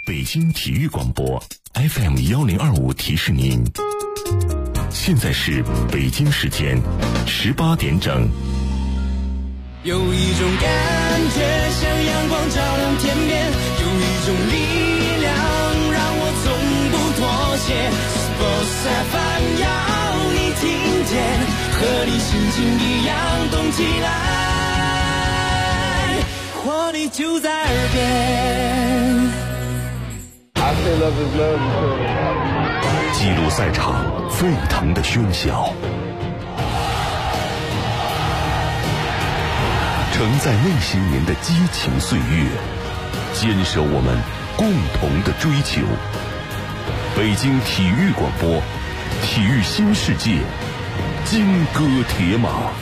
北京体育广播 FM1025提示您，现在是北京时间18点整。 有一种感觉像阳光照亮天边，有一种力量让我从不妥协。Sports FM 要你听见，和你心情一样动起来，活力就在耳边。 记录赛场沸腾的喧嚣，承载内心您的激情岁月，坚守我们共同的追求。北京体育广播，体育新世界，金戈铁马。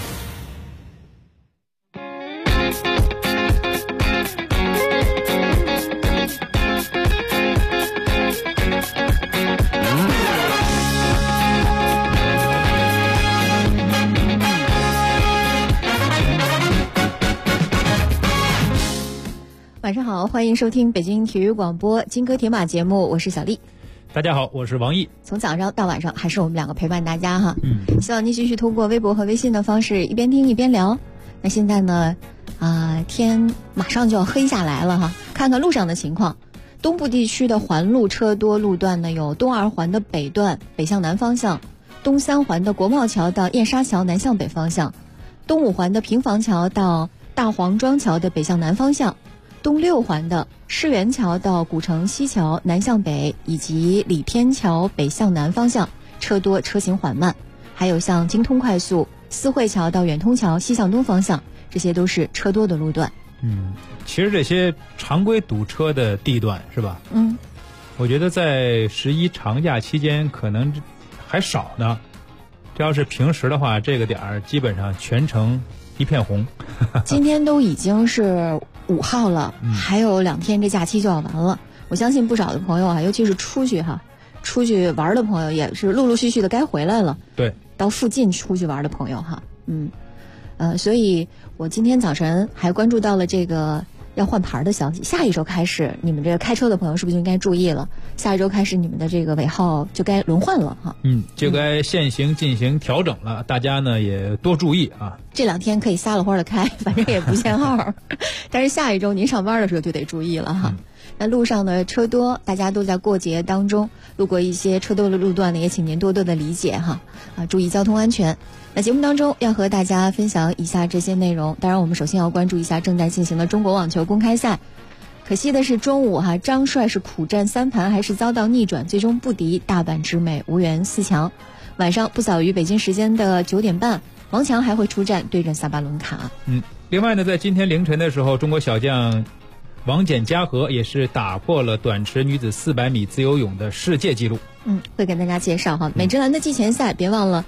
晚上好，欢迎收听北京体育广播金戈铁马节目，我是小丽。 大家好，我是王毅。 从早上到晚上还是我们两个陪伴大家哈。希望您继续通过微博和微信的方式一边听一边聊。那现在呢天马上就要黑下来了哈，看看路上的情况。东部地区的环路车多，路段呢有东二环的北段北向南方向，东三环的国贸桥到燕莎桥南向北方向，东五环的平房桥到大黄庄桥的北向南方向，东六环的世园桥到古城西桥南向北，以及李天桥北向南方向车多车行缓慢，还有像京通快速思汇桥到远通桥西向东方向，这些都是车多的路段。 其实这些常规堵车的地段是吧？我觉得在11长假期间可能还少呢，这要是平时的话，这个点儿基本上全程一片红。 今天都已经是5号了，还有2天这假期就要完了。我相信不少的朋友啊，尤其是出去玩的朋友，也是陆陆续续的该回来了。 对， 到附近出去玩的朋友哈，所以我今天早晨还关注到了这个要换牌的消息。下一周开始，你们这个开车的朋友是不是就应该注意了？下一周开始，你们的这个尾号就该轮换了哈。 就该限行进行调整了，大家呢也多注意啊。 这2天可以撒了欢的开，反正也不限号，但是下一周您上班的时候就得注意了哈。那路上的车多，大家都在过节当中，路过一些车多的路段呢，也请您多多的理解哈，注意交通安全。那节目当中要和大家分享以下这些内容，当然我们首先要关注一下正在进行的中国网球公开赛。可惜的是中午张帅是苦战3盘，还是遭到逆转，最终不敌大阪直美，无缘4强。晚上不早于北京时间的9点半，王强还会出战对阵萨巴伦卡。 另外呢，在今天凌晨的时候，中国小将王简嘉禾也是打破了短池女子400米自由泳的世界纪录。 会跟大家介绍哈。美职篮的季前赛，别忘了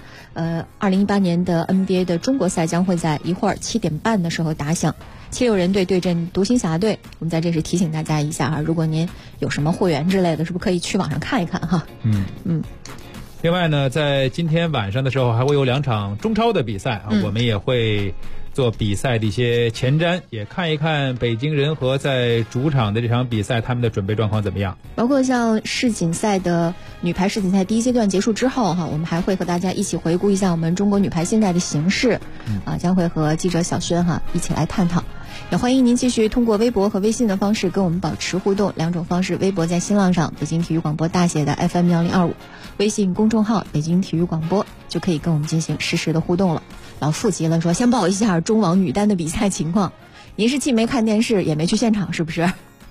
2018年的 NBA 的中国赛将会在一会儿7点半的时候打响，76人队对阵独行侠队。我们在这时提醒大家一下哈，如果您有什么会员之类的，是不是可以去网上看一看哈。 另外呢，在今天晚上的时候还会有2场中超的比赛我们也会做比赛的一些前瞻，也看一看北京人和在主场的这场比赛他们的准备状况怎么样。 包括像世锦赛的女排世锦赛第1阶段结束之后我们还会和大家一起回顾一下我们中国女排现在的形势将会和记者小轩一起来探讨。也欢迎您继续通过微博和微信的方式跟我们保持互动，2种方式，微博在新浪上北京体育广播大写的 FM1025， 微信公众号北京体育广播，就可以跟我们进行实时的互动了。老傅急了说，先报一下中网女单的比赛情况。您是既没看电视也没去现场是不是？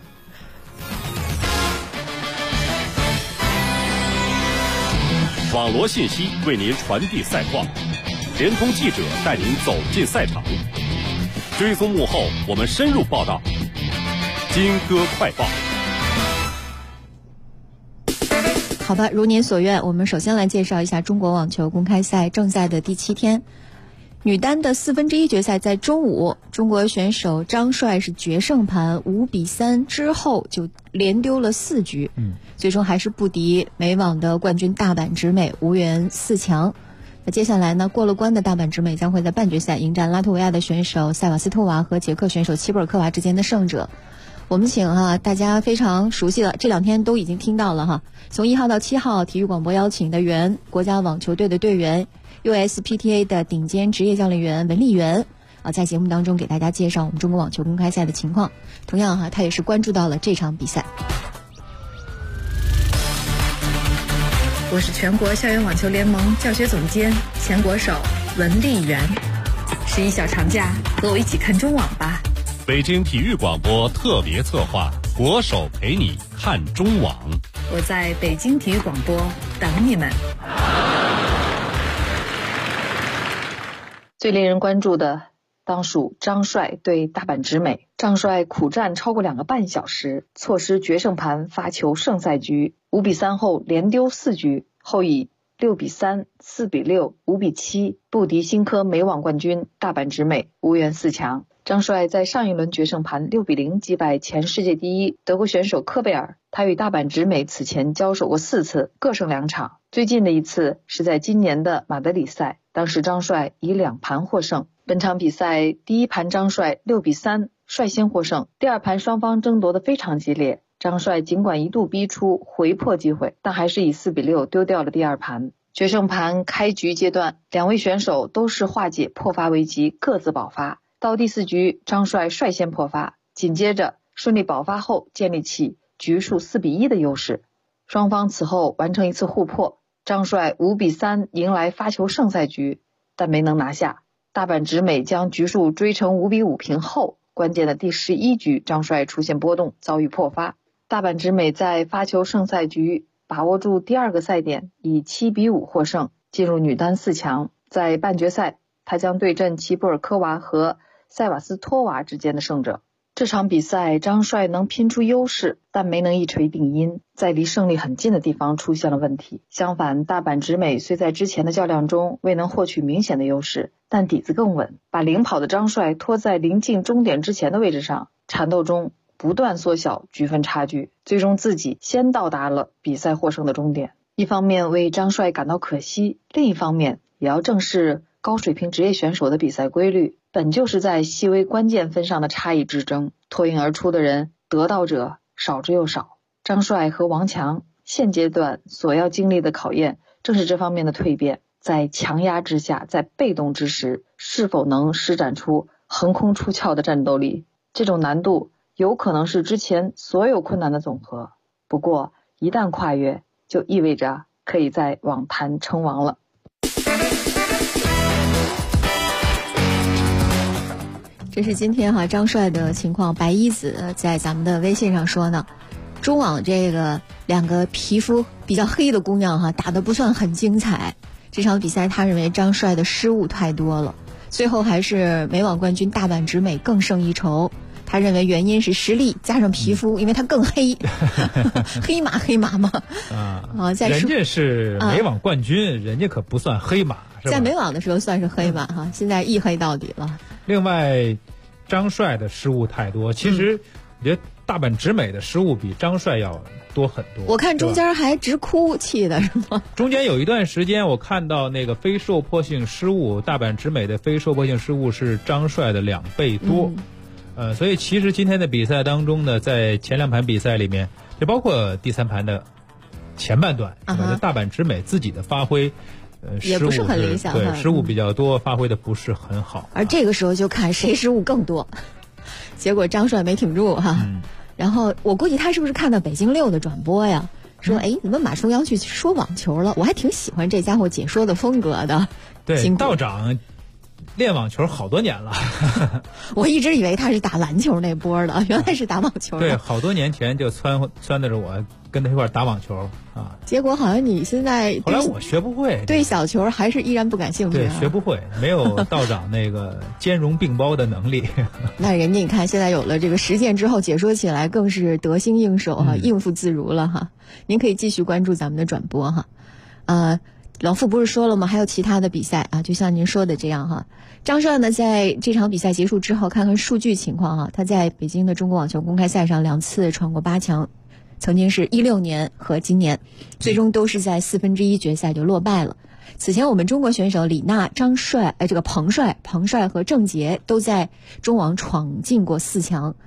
网罗信息为您传递赛况，联通记者带您走进赛场，追踪幕后我们深入报道。金戈快报。 好吧，如您所愿，我们首先来介绍一下中国网球公开赛正赛的第7天。女单的1/4决赛在中午，中国选手张帅是决胜盘5-3之后就连丢了4局，最终还是不敌美网的冠军大阪直美，无缘4强。那接下来呢，过了关的大阪直美将会在半决赛迎战拉脱维亚的选手塞瓦斯托娃和捷克选手齐布尔科娃之间的胜者。 我们请大家非常熟悉的，这2天都已经听到了从1号到7号，体育广播邀请的原国家网球队的队员 USPTA 的顶尖职业教练员文丽媛在节目当中给大家介绍我们中国网球公开赛的情况。同样他也是关注到了这场比赛。 我是全国校园网球联盟教学总监、前国手文丽媛。11小长假，和我一起看中网吧。 北京体育广播特别策划，国手陪你看中网。 我在北京体育广播等你们。最令人关注的当属张帅对大阪直美。张帅苦战超过2个半小时，错失决胜盘发球胜赛局，5比3后连丢4局，后以6比3、4比6、5比7不敌新科美网冠军大阪直美，无缘4强。张帅在上一轮决胜盘6比0击败前世界第一德国选手科贝尔。他与大阪直美此前交手过4次，各胜2场。最近的一次是在今年的马德里赛，当时张帅以2盘获胜。本场比赛第一盘张帅6比3率先获胜，第2盘双方争夺得非常激烈。张帅尽管一度逼出回破机会，但还是以4比6丢掉了第2盘。决胜盘开局阶段，2位选手都是化解破发危机，各自保发。到第4局，张帅率先破发，紧接着顺利保发后建立起局数4比1的优势。双方此后完成一次互破，张帅5比3迎来发球胜赛局，但没能拿下。大阪直美将局数追成5比5平后，关键的第11局，张帅出现波动，遭遇破发。大阪直美在发球胜赛局把握住第2个赛点，以7比5获胜，进入女单4强。在半决赛，他将对阵齐布尔科娃和塞瓦斯托娃之间的胜者。这场比赛张帅能拼出优势，但没能一锤定音，在离胜利很近的地方出现了问题。相反，大阪直美虽在之前的较量中未能获取明显的优势，但底子更稳，把领跑的张帅拖在临近终点之前的位置上，缠斗中不断缩小局分差距，最终自己先到达了比赛获胜的终点。一方面为张帅感到可惜，另一方面也要正视高水平职业选手的比赛规律，本就是在细微关键分上的差异之争，脱颖而出的人得到者少之又少。张帅和王强现阶段所要经历的考验正是这方面的蜕变，在强压之下，在被动之时，是否能施展出横空出鞘的战斗力，这种难度有可能是之前所有困难的总和。不过一旦跨越，就意味着可以在网坛称王了。 这是今天张帅的情况。白一子在咱们的微信上说呢，中网这个2个皮肤比较黑的姑娘打得不算很精彩。这场比赛他认为张帅的失误太多了，最后还是美网冠军大阪直美更胜一筹。他认为原因是实力加上皮肤，因为他更黑黑马嘛。 人家是美网冠军，人家可不算黑马，是吧？ 在美网的时候算是黑马现在一黑到底了。 另外张帅的失误太多，其实我觉得大阪直美的失误比张帅要多很多。 我看中间还直哭气的是吗？ 中间有一段时间我看到那个非受迫性失误，大阪直美的非受迫性失误是张帅的2倍多。所以其实今天的比赛当中呢，在前2盘比赛里面，就包括第3盘的前半段，大阪直美自己的发挥也不是很理想， 对，失误比较多，发挥的不是很好。 而这个时候就看谁失误更多，结果张帅没挺住然后我估计他是不是看到北京6的转播呀，说怎么马重阳去说网球了？我还挺喜欢这家伙解说的风格的。 对，道长练网球好多年了我一直以为他是打篮球那波的，原来是打网球的。 对，好多年前就撺掇着我跟他一块打网球结果好像你现在后来我学不会， 对小球还是依然不感兴趣对，学不会，没有道长那个兼容并包的能力那人家你看现在有了这个实践之后，解说起来更是得心应手应付自如了您可以继续关注咱们的转播老傅不是说了吗？还有其他的比赛就像您说的这样张帅呢，在这场比赛结束之后，看看数据情况他在北京的中国网球公开赛上2次闯过8强，曾经是16年和今年，最终都是在1/4决赛就落败了。此前我们中国选手李娜、张帅、这个彭帅和郑洁都在中网闯进过4强。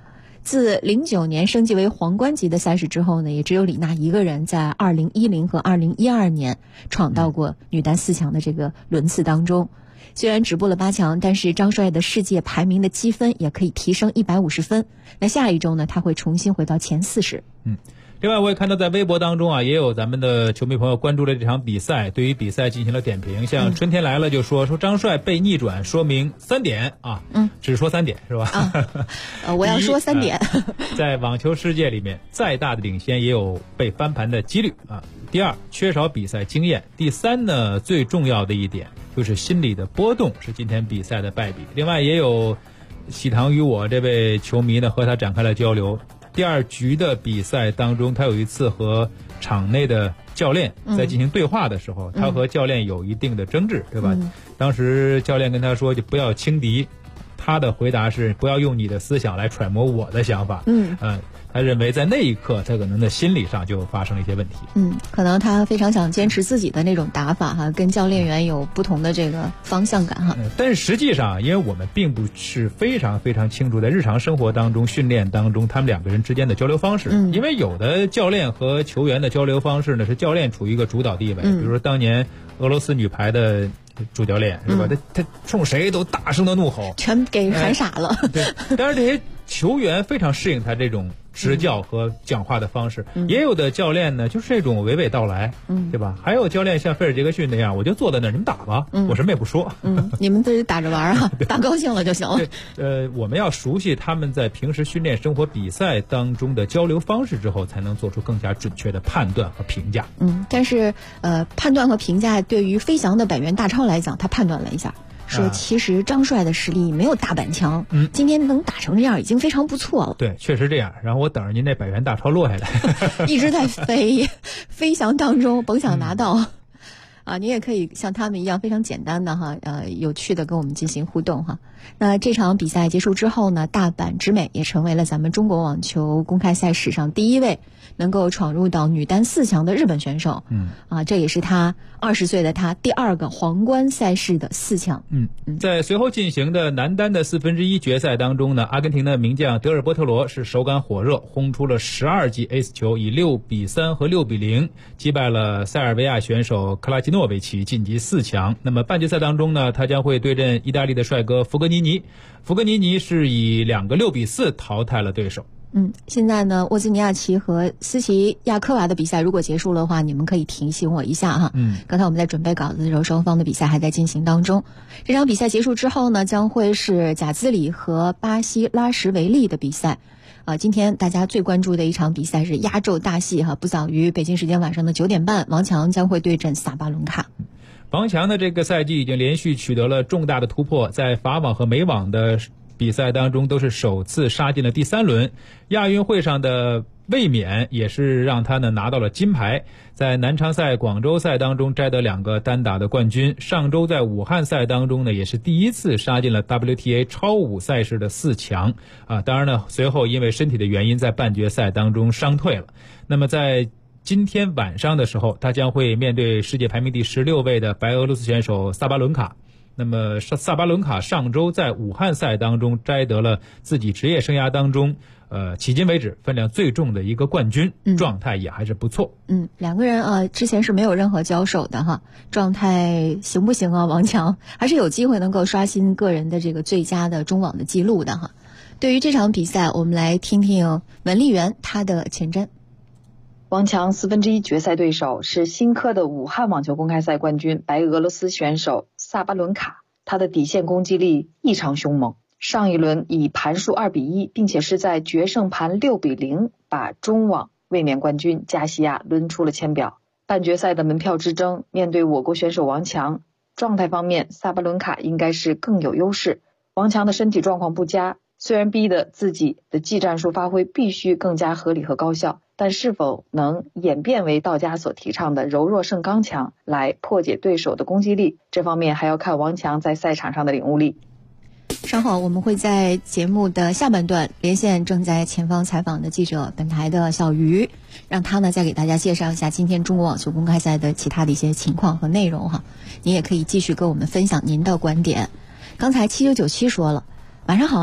自09年升级为皇冠级的赛事之后呢，也只有李娜一个人在2010和2012年闯到过女单4强的这个轮次当中。虽然止步了8强，但是张帅的世界排名的积分也可以提升150分。那下一周呢，他会重新回到前40。 另外我也看到在微博当中啊，也有咱们的球迷朋友关注了这场比赛，对于比赛进行了点评。像春天来了就说张帅被逆转说明3点啊，只说3点是吧？ 我要说3点。 在网球世界里面，再大的领先也有被翻盘的几率啊。第二，缺少比赛经验。第三呢，最重要的一点就是心理的波动是今天比赛的败笔。另外也有喜糖与我这位球迷呢和他展开了交流。第二局的比赛当中，他有一次和场内的教练在进行对话的时候，他和教练有一定的争执，对吧？当时教练跟他说就不要轻敌，他的回答是不要用你的思想来揣摩我的想法。他认为在那一刻他可能的心理上就发生了一些问题。 可能他非常想坚持自己的那种打法哈，跟教练员有不同的这个方向感哈。 但是实际上，因为我们并不是非常非常清楚在日常生活当中、训练当中他们两个人之间的交流方式。因为有的教练和球员的交流方式呢，是教练处于一个主导地位。比如说当年俄罗斯女排的主教练是吧？他冲谁都大声的怒吼， 全给喊傻了。 对，但是这些球员非常适应他这种执教和讲话的方式。也有的教练呢就是这种娓娓道来，对吧？还有教练像菲尔杰克逊那样，我就坐在那儿，你们打吧，我什么也不说， 你们自己打着玩啊，打高兴了就行了。 我们要熟悉他们在平时训练、生活、比赛当中的交流方式之后，才能做出更加准确的判断和评价。 但是判断和评价对于飞翔的百元大超来讲，他判断了一下，说其实张帅的实力没有大阪强，今天能打成这样已经非常不错了。 对，确实这样。然后我等着您那百元大钞落下来， 一直在飞翔当中，甭想拿到。你也可以像他们一样非常简单的哈，有趣的跟我们进行互动哈。那这场比赛结束之后呢，大阪直美也成为了咱们中国网球公开赛史上第一位能够闯入到女单4强的日本选手。这也是他20岁的他第2个皇冠赛事的4强。 在随后进行的男单的1/4决赛当中呢，阿根廷的名将德尔波特罗是手感火热，轰出了12记 ace 球，以6-3和6-0击败了塞尔维亚选手克拉基诺维奇，晋级4强。那么半决赛当中呢，他将会对阵意大利的帅哥福格尼尼。福格尼尼是以2个6-4淘汰了对手。 现在呢，沃兹尼亚奇和斯奇亚科娃的比赛如果结束的话，你们可以提醒我一下哈。刚才我们在准备稿子的时候，双方的比赛还在进行当中。这场比赛结束之后呢，将会是贾兹里和巴西拉什维利的比赛。今天大家最关注的一场比赛是压轴大戏哈，不早于北京时间晚上的9点半，王强将会对阵萨巴伦卡。 王强的这个赛季已经连续取得了重大的突破，在法网和美网的比赛当中都是首次杀进了第3轮，亚运会上的卫冕也是让他呢拿到了金牌，在南昌赛、广州赛当中摘得2个单打的冠军，上周在武汉赛当中呢也是第一次杀进了 WTA 超5赛事的4强当然呢随后因为身体的原因在半决赛当中伤退了。那么在今天晚上的时候，他将会面对世界排名第16位的白俄罗斯选手萨巴伦卡。那么萨巴伦卡上周在武汉赛当中摘得了自己职业生涯当中迄今为止分量最重的一个冠军，状态也还是不错。 两个人之前是没有任何交手的哈，状态行不行啊？王强还是有机会能够刷新个人的这个最佳的中网的记录的哈。对于这场比赛，我们来听听文丽媛她的前瞻。 王强1/4决赛对手是新科的武汉网球公开赛冠军白俄罗斯选手萨巴伦卡，他的底线攻击力异常凶猛，上一轮以盘数2-1，并且是在决胜盘6-0把中网卫冕冠军加西亚抡出了签表。半决赛的门票之争，面对我国选手王强，状态方面萨巴伦卡应该是更有优势。王强的身体状况不佳，虽然逼得自己的技战术发挥必须更加合理和高效，但是否能演变为道家所提倡的柔弱胜刚强，来破解对手的攻击力，这方面还要看王强在赛场上的领悟力。 稍后我们会在节目的下半段连线正在前方采访的记者，本台的小鱼，让他呢再给大家介绍一下今天中国网球公开赛的其他的一些情况和内容哈。您也可以继续跟我们分享您的观点。刚才7997说了，晚上好啊，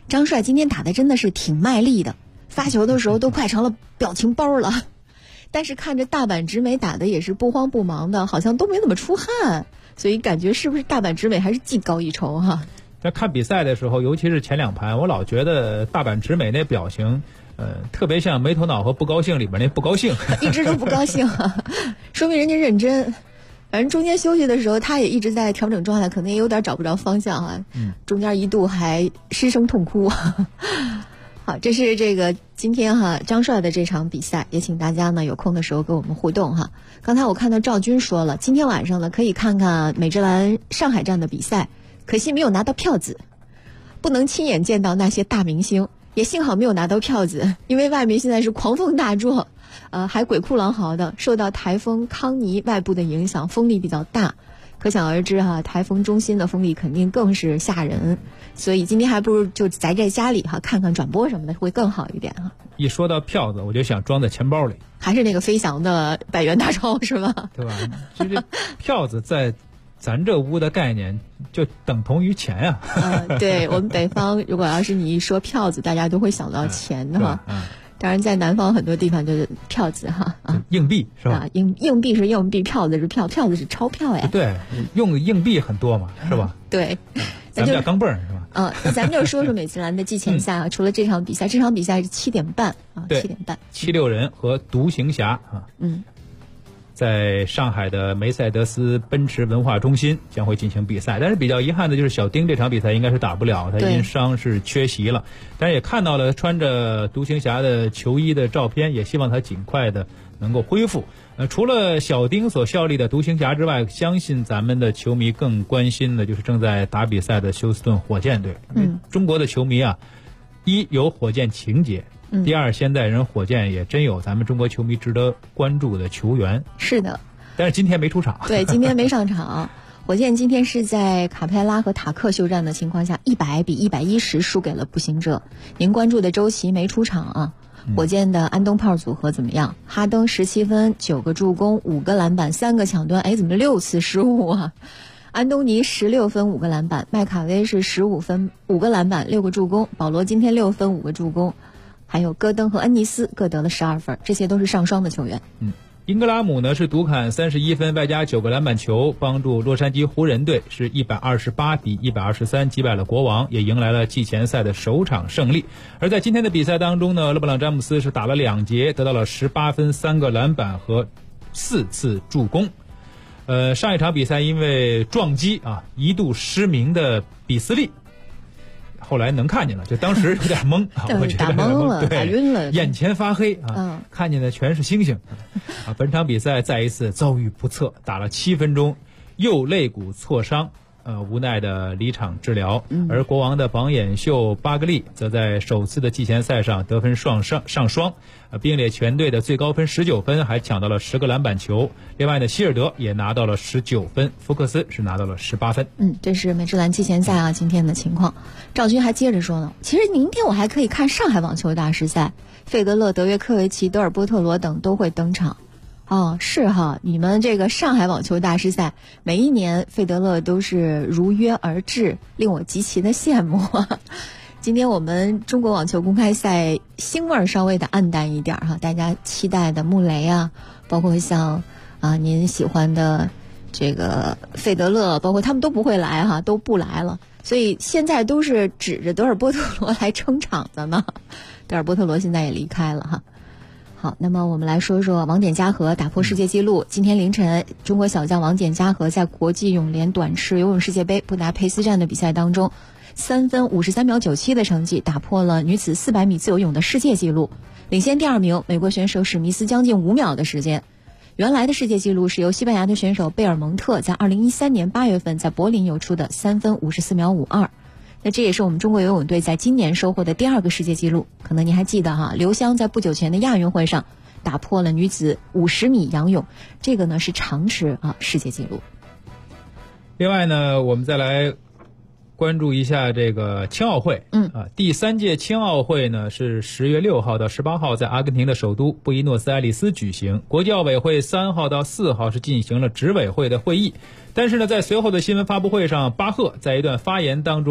张帅今天打的真的是挺卖力的，发球的时候都快成了表情包了。但是看着大阪直美打的也是不慌不忙的，好像都没怎么出汗，所以感觉是不是大阪直美还是技高一筹哈？ 在看比赛的时候，尤其是前2盘，我老觉得大阪直美那表情，特别像没头脑和不高兴里边那不高兴， 一直都不高兴，说明人家认真。反正中间休息的时候，他也一直在调整状态，可能也有点找不着方向啊。中间一度还失声痛哭。好，这是这个今天张帅的这场比赛，也请大家呢有空的时候跟我们互动哈。刚才我看到赵军说了，今天晚上呢可以看看美职篮上海站的比赛，可惜没有拿到票子，不能亲眼见到那些大明星，也幸好没有拿到票子，因为外面现在是狂风大作，还鬼哭狼嚎的，受到台风康妮外部的影响，风力比较大，可想而知台风中心的风力肯定更是吓人，所以今天还不如就宅在家里看看转播什么的会更好一点一说到票子，我就想装在钱包里， 还是那个飞翔的100元大钞是吧？ 对吧？其实票子在咱这屋的概念就等同于钱呀。 对，我们北方如果要是你一说票子，大家都会想到钱哈。当然在南方很多地方就是票子硬币是吧？ 硬币是硬币，票子是票子是钞票呀。 对，用硬币很多嘛，是吧？ 对， 咱们叫钢镚儿是吧？ 那咱们就说说美职篮的季前赛除了这场比赛，这场比赛是7点半对 ，7点半 ，76人和独行侠在上海的梅赛德斯奔驰文化中心将会进行比赛，但是比较遗憾的就是小丁这场比赛应该是打不了，他因伤是缺席了。但是也看到了穿着独行侠的球衣的照片，也希望他尽快的能够恢复。除了小丁所效力的独行侠之外，相信咱们的球迷更关心的就是正在打比赛的休斯顿火箭队。中国的球迷一有火箭情节。第二，现在人火箭也真有咱们中国球迷值得关注的球员。 是的， 但是今天没出场。 对，今天没上场。火箭今天是在卡佩拉和塔克休战的情况下，100比110输给了步行者。您关注的周琦没出场火箭的安东炮组合怎么样？哈登17分9个助攻5个篮板3个抢断，怎么6次失误安东尼16分5个篮板，麦卡威是15分5个篮板6个助攻，保罗今天6分5个助攻，还有戈登和恩尼斯各得了12分，这些都是上双的球员。 英格拉姆呢是独砍31分外加9个篮板球，帮助洛杉矶湖人队是128比123击败了国王，也迎来了季前赛的首场胜利。而在今天的比赛当中呢，勒布朗詹姆斯是打了2节，得到了18分3个篮板和4次助攻。上一场比赛因为撞击一度失明的比斯利，后来能看见了，就当时有点懵我觉得打懵了， 打晕了， 眼前发黑看见的全是星星本场比赛再一次遭遇不测，打了7分钟右肋骨挫伤，无奈的离场治疗。而国王的榜眼秀巴格利则在首次的季前赛上得分上双，并列全队的最高分19分，还抢到了10个篮板球。另外呢，希尔德也拿到了19分，福克斯是拿到了18分。 这是美职篮季前赛今天的情况。赵军还接着说呢，其实明天我还可以看上海网球大师赛，费德勒、德约科维奇、德尔波特罗等都会登场。是你们这个上海网球大师赛每一年费德勒都是如约而至，令我极其的羡慕今天我们中国网球公开赛星味稍微的暗淡一点大家期待的穆雷包括像您喜欢的这个费德勒，包括他们都不会来都不来了，所以现在都是指着德尔波特罗来撑场子呢。德尔波特罗现在也离开了好，那么我们来说说王翦嘉禾打破世界纪录。今天凌晨，中国小将王翦嘉禾在国际泳联短池游泳世界杯布达佩斯站的比赛当中，3分53秒97的成绩打破了女子400米自由泳的世界纪录，领先第2名美国选手史密斯将近5秒的时间。原来的世界纪录是由西班牙的选手贝尔蒙特在2013年8月份在柏林游出的3分54秒52。那这也是我们中国游泳队在今年收获的第2个世界纪录。可能您还记得刘湘在不久前的亚运会上打破了女子50米仰泳，这个呢是长池世界纪录。 另外呢，我们再来关注一下这个青奥会。第3届青奥会呢是10月6号到18号在阿根廷的首都布宜诺斯艾利斯举行。国际奥委会3号到4号是进行了执委会的会议，但是呢，在随后的新闻发布会上，巴赫在一段发言当中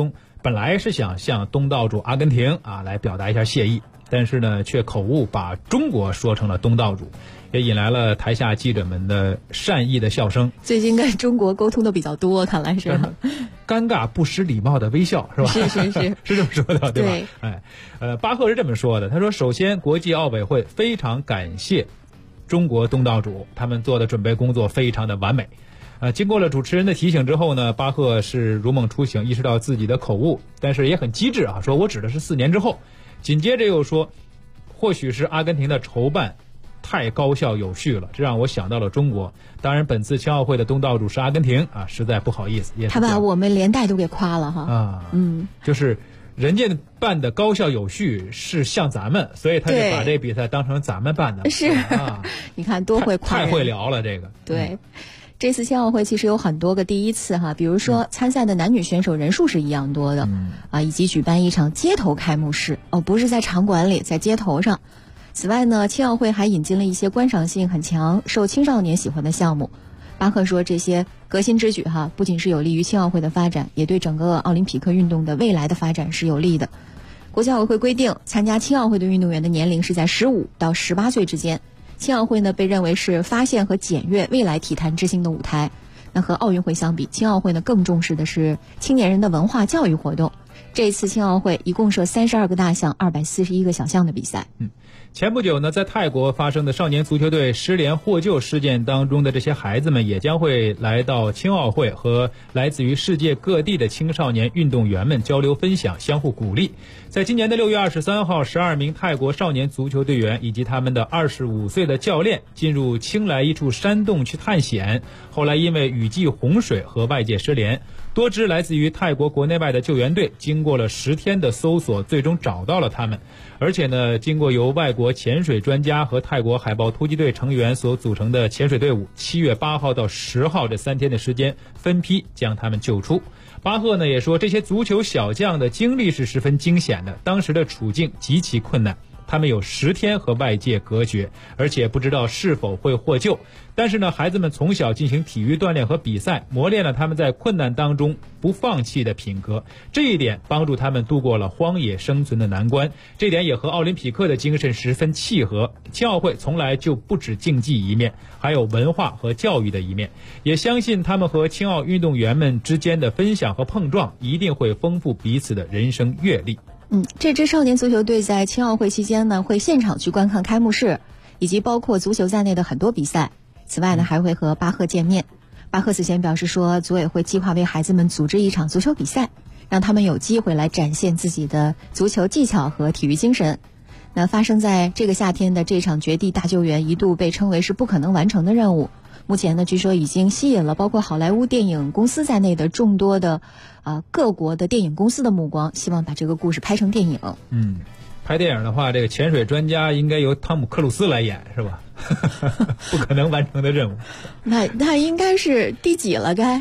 本来是想向东道主阿根廷来表达一下谢意，但是呢却口误把中国说成了东道主，也引来了台下记者们的善意的笑声。 最近跟中国沟通的比较多，看来是尴尬不失礼貌的微笑，是吧？ 是是这么说的，对吧？巴赫是这么说的，他说首先国际奥委会非常感谢中国东道主，他们做的准备工作非常的完美。经过了主持人的提醒之后呢，巴赫是如梦初醒，意识到自己的口误，但是也很机智说我指的是4年之后。紧接着又说，或许是阿根廷的筹办太高效有序了，这让我想到了中国。当然本次青奥会的东道主是阿根廷实在不好意思， 他把我们连带都给夸了哈。 就是人家办的高效有序是像咱们，所以他就把这比赛当成咱们办的。 是你看多会夸人， 太会聊了这个。 对。这次青奥会其实有很多个第一次哈，比如说参赛的男女选手人数是一样多的，以及举办一场街头开幕式，不是在场馆里，在街头上。此外呢，青奥会还引进了一些观赏性很强、受青少年喜欢的项目。巴赫说，这些革新之举不仅是有利于青奥会的发展，也对整个奥林匹克运动的未来的发展是有利的。国际奥委会规定，参加青奥会的运动员的年龄是在15到18岁之间。青奥会呢被认为是发现和检阅未来体坛之星的舞台。那和奥运会相比，青奥会呢更重视的是青年人的文化教育活动。这次青奥会一共设32个大项、241个小项的比赛。 前不久呢，在泰国发生的少年足球队失联获救事件当中的这些孩子们，也将会来到青奥会，和来自于世界各地的青少年运动员们交流分享，相互鼓励。在今年的6月23号，12名泰国少年足球队员以及他们的25岁的教练进入清莱一处山洞去探险，后来因为雨季洪水和外界失联。多支来自于泰国国内外的救援队经过了10天的搜索，最终找到了他们。而且呢，经过由外国潜水专家和泰国海豹突击队成员所组成的潜水队伍，7月8号到10号这3天的时间分批将他们救出。巴赫呢也说，这些足球小将的经历是十分惊险的，当时的处境极其困难，他们有10天和外界隔绝，而且不知道是否会获救。但是呢，孩子们从小进行体育锻炼和比赛，磨练了他们在困难当中不放弃的品格，这一点帮助他们度过了荒野生存的难关。这点也和奥林匹克的精神十分契合。青奥会从来就不止竞技一面，还有文化和教育的一面。也相信他们和青奥运动员们之间的分享和碰撞，一定会丰富彼此的人生阅历。 这支少年足球队在青奥会期间呢，会现场去观看开幕式，以及包括足球在内的很多比赛。此外呢，还会和巴赫见面。巴赫此前表示说，组委会计划为孩子们组织一场足球比赛，让他们有机会来展现自己的足球技巧和体育精神。那发生在这个夏天的这场绝地大救援，一度被称为是不可能完成的任务。目前呢，据说已经吸引了包括好莱坞电影公司在内的众多的各国的电影公司的目光，希望把这个故事拍成电影。 拍电影的话，这个潜水专家应该由汤姆克鲁斯来演，是吧？不可能完成的任务。 那应该是第几了？该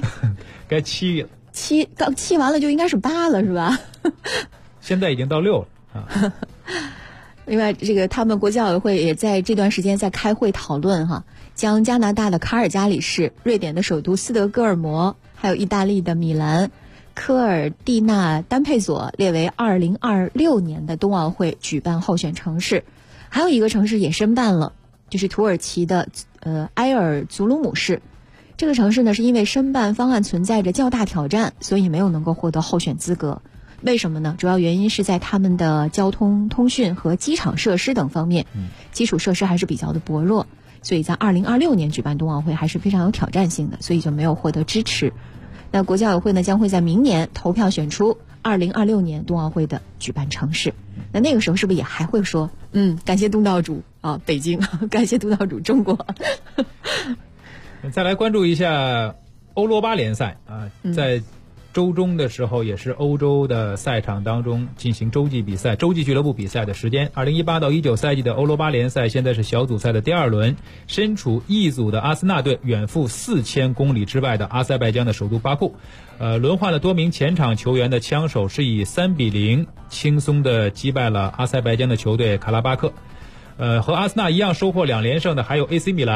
7了。 刚7完了就应该是8了，是吧？ 现在已经到6了啊。 另外，这个他们国际奥委会也在这段时间在开会讨论将加拿大的卡尔加里市、瑞典的首都斯德哥尔摩，还有意大利的米兰、科尔蒂纳丹佩佐列为2026年的冬奥会举办候选城市。还有一个城市也申办了，就是土耳其的埃尔祖鲁姆市。这个城市呢，是因为申办方案存在着较大挑战，所以没有能够获得候选资格。为什么呢？主要原因是在他们的交通、通讯和机场设施等方面，基础设施还是比较的薄弱，所以在2026年举办冬奥会还是非常有挑战性的，所以就没有获得支持。那国际奥委会呢，将会在明年投票选出2026年冬奥会的举办城市。那个时候是不是也还会说，感谢东道主北京，感谢东道主中国。 再来关注一下欧罗巴联赛在周中的时候，也是欧洲的赛场当中进行洲际比赛、洲际俱乐部比赛的时间。2018到19赛季的欧罗巴联赛现在是小组赛的第2轮，身处 E 组的阿森纳队远赴4000公里之外的阿塞拜疆的首都巴库，轮换了多名前场球员的枪手是以3-0轻松的击败了阿塞拜疆的球队卡拉巴克。和阿森纳一样收获2连胜的还有 AC 米兰。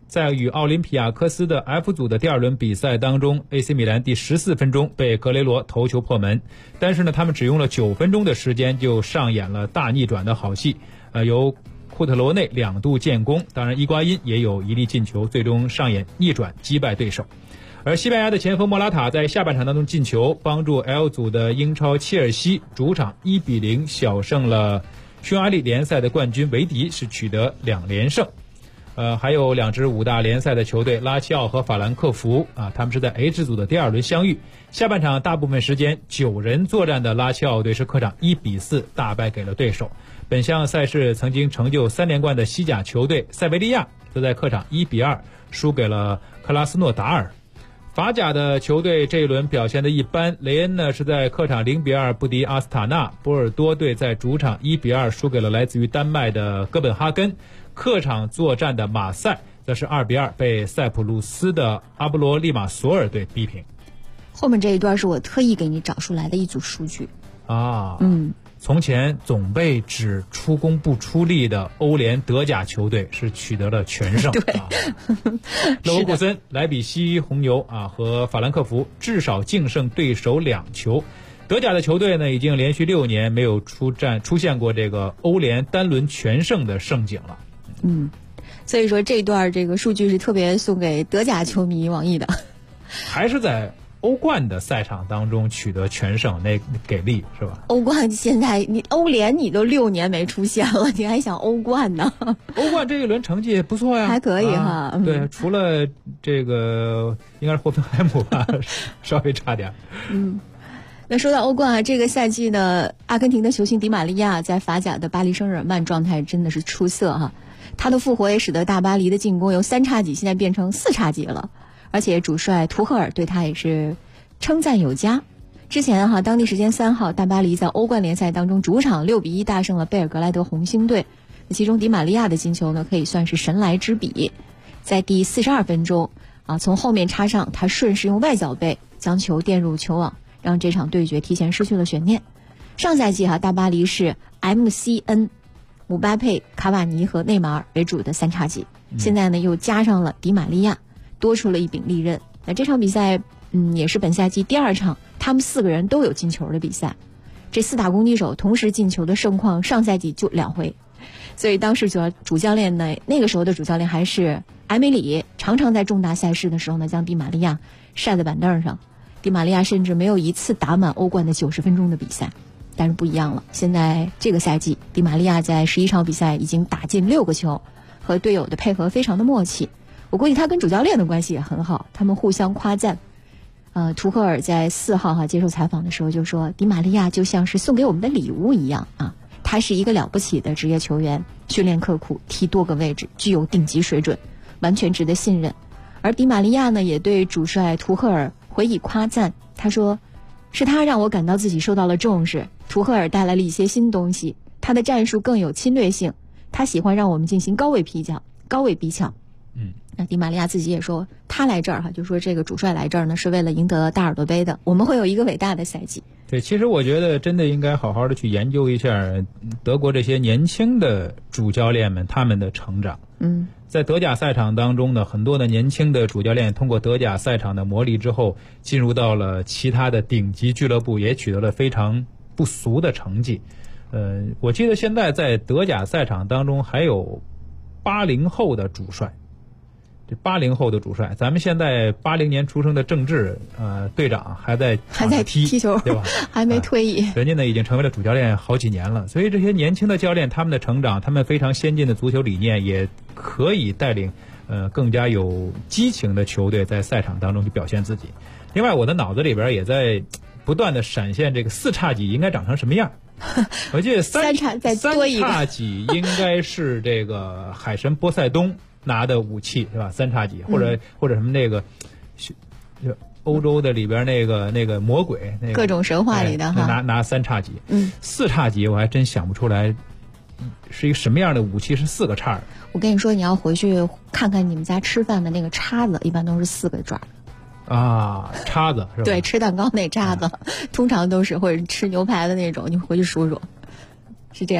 在与奥林匹亚科斯的 F 组的第2轮比赛当中 ，AC 米兰第14分钟被格雷罗头球破门，但是呢，他们只用了9分钟的时间就上演了大逆转的好戏，由库特罗内2度建功，当然伊瓜因也有1粒进球，最终上演逆转击败对手。而西班牙的前锋莫拉塔在下半场当中进球，帮助 L 组的英超切尔西主场1-0小胜了匈牙利联赛的冠军维迪，是取得2连胜。还有2支5大联赛的球队拉齐奥和法兰克福他们是在 H 组的第2轮相遇。下半场大部分时间9人作战的拉齐奥队是客场1-4大败给了对手。本项赛事曾经成就3连冠的西甲球队塞维利亚则在客场1-2输给了克拉斯诺达尔。法甲的球队这一轮表现的一般，雷恩呢是在客场0-2不敌阿斯塔纳，波尔多队在主场1-2输给了来自于丹麦的哥本哈根，客场作战的马赛则是2-2被塞浦路斯的阿布罗利马索尔队逼平。 后面这一段是我特意给你找出来的一组数据从前总被指出工不出力的欧联德甲球队是取得了全胜。 对， 勒沃库森、莱比锡红牛和法兰克福至少净胜对手2球。德甲的球队呢，已经连续6年没有出现过这个欧联单轮全胜的盛景了。 所以说这段这个数据是特别送给德甲球迷网易的。 还是在欧冠的赛场当中取得全胜，那给力是吧？ 欧冠现在欧联你都6年没出现了，你还想欧冠呢？ 欧冠这一轮成绩也不错呀， 还可以哈。 对，除了这个应该是霍芬海姆吧，稍微差点。 那说到欧冠这个赛季呢，阿根廷的球星迪玛利亚在法甲的巴黎圣日耳曼状态真的是出色哈。他的复活也使得大巴黎的进攻由3叉戟现在变成4叉戟了。而且主帅图赫尔对他也是称赞有加。之前当地时间3号，大巴黎在欧冠联赛当中主场6-1大胜了贝尔格莱德红星队，其中迪玛利亚的进球呢可以算是神来之笔。在第42分钟从后面插上，他顺势用外脚背将球垫入球网，让这场对决提前失去了悬念。上赛季大巴黎是 MCN 姆巴佩、卡瓦尼和内马尔为主的3叉戟，现在呢又加上了迪玛利亚，多出了一柄利刃。那这场比赛也是本赛季第2场他们4个人都有进球的比赛。这4大攻击手同时进球的盛况上赛季就2回。所以当时主教练呢，那个时候的主教练还是埃梅里，常常在重大赛事的时候呢将迪玛利亚晒在板凳上。迪玛利亚甚至没有一次打满欧冠的90分钟的比赛。但是不一样了，现在这个赛季迪玛利亚在11场比赛已经打进6个球，和队友的配合非常的默契。我估计他跟主教练的关系也很好，他们互相夸赞。图赫尔在4号接受采访的时候就说，迪玛利亚就像是送给我们的礼物一样他是一个了不起的职业球员，训练刻苦，踢多个位置，具有顶级水准，完全值得信任。而迪玛利亚呢也对主帅图赫尔回以夸赞，他说是他让我感到自己受到了重视，图赫尔带来了一些新东西，他的战术更有侵略性，他喜欢让我们进行高位逼抢。那迪玛利亚自己也说，他来这儿就说这个主帅来这儿呢是为了赢得大耳朵杯的，我们会有一个伟大的赛季。 对，其实我觉得真的应该好好的去研究一下德国这些年轻的主教练们他们的成长。在德甲赛场当中呢，很多的年轻的主教练通过德甲赛场的磨砺之后，进入到了其他的顶级俱乐部，也取得了非常不俗的成绩。我记得现在在德甲赛场当中还有80后的主帅。这80后的主帅，咱们现在80年出生的郑智队长还在踢球， 对吧？ 还没退役， 人家呢已经成为了主教练好几年了。所以这些年轻的教练，他们的成长，他们非常先进的足球理念，也可以带领更加有激情的球队在赛场当中去表现自己。另外，我的脑子里边也在不断的闪现这个4叉戟应该长成什么样。我记得3叉戟应该是这个海神波塞冬拿的武器，对吧？3叉戟或者什么那个欧洲的里边那个魔鬼， 各种神话里的拿3叉戟。4叉戟我还真想不出来是一个什么样的武器是4个叉。 我跟你说，你要回去看看你们家吃饭的那个叉子，一般都是4个爪。 叉子是吧？ 对，吃蛋糕那叉子，通常都是或者吃牛排的那种，你回去数数，是这样的。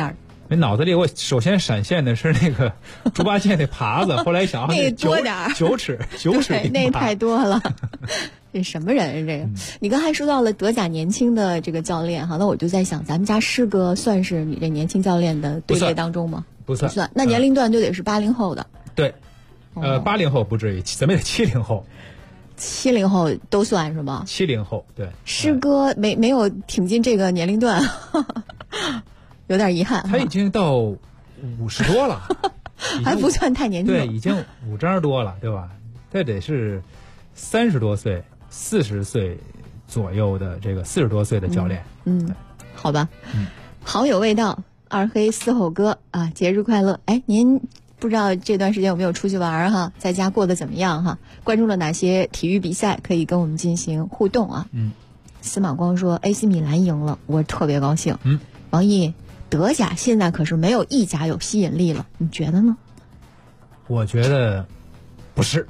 脑子里我首先闪现的是那个猪八戒那耙子，后来一想那个多点儿 9尺对，那太多了。这什么人啊？这个，你刚才说到了德甲年轻的这个教练哈，那我就在想，咱们家师哥算是你这年轻教练的队列当中吗？ 不算。 那年龄段就得是80后的。 对，80后不至于，咱们得70后。 70后都算是吗 ？70后，对。 师哥没有挺进这个年龄段，有点遗憾。 他已经到50多了， 还不算太年轻。 对，已经5张多了，对吧？这得是30多岁、40岁左右的这个40多岁的教练。 好吧。好有味道，二黑嘶吼哥啊，节日快乐！哎，您不知道这段时间有没有出去玩哈？在家过得怎么样哈？关注了哪些体育比赛？可以跟我们进行互动啊。司马光说 AC 米兰赢了，我特别高兴。王毅，德甲现在可是没有一家有吸引力了，你觉得呢？ 我觉得不是。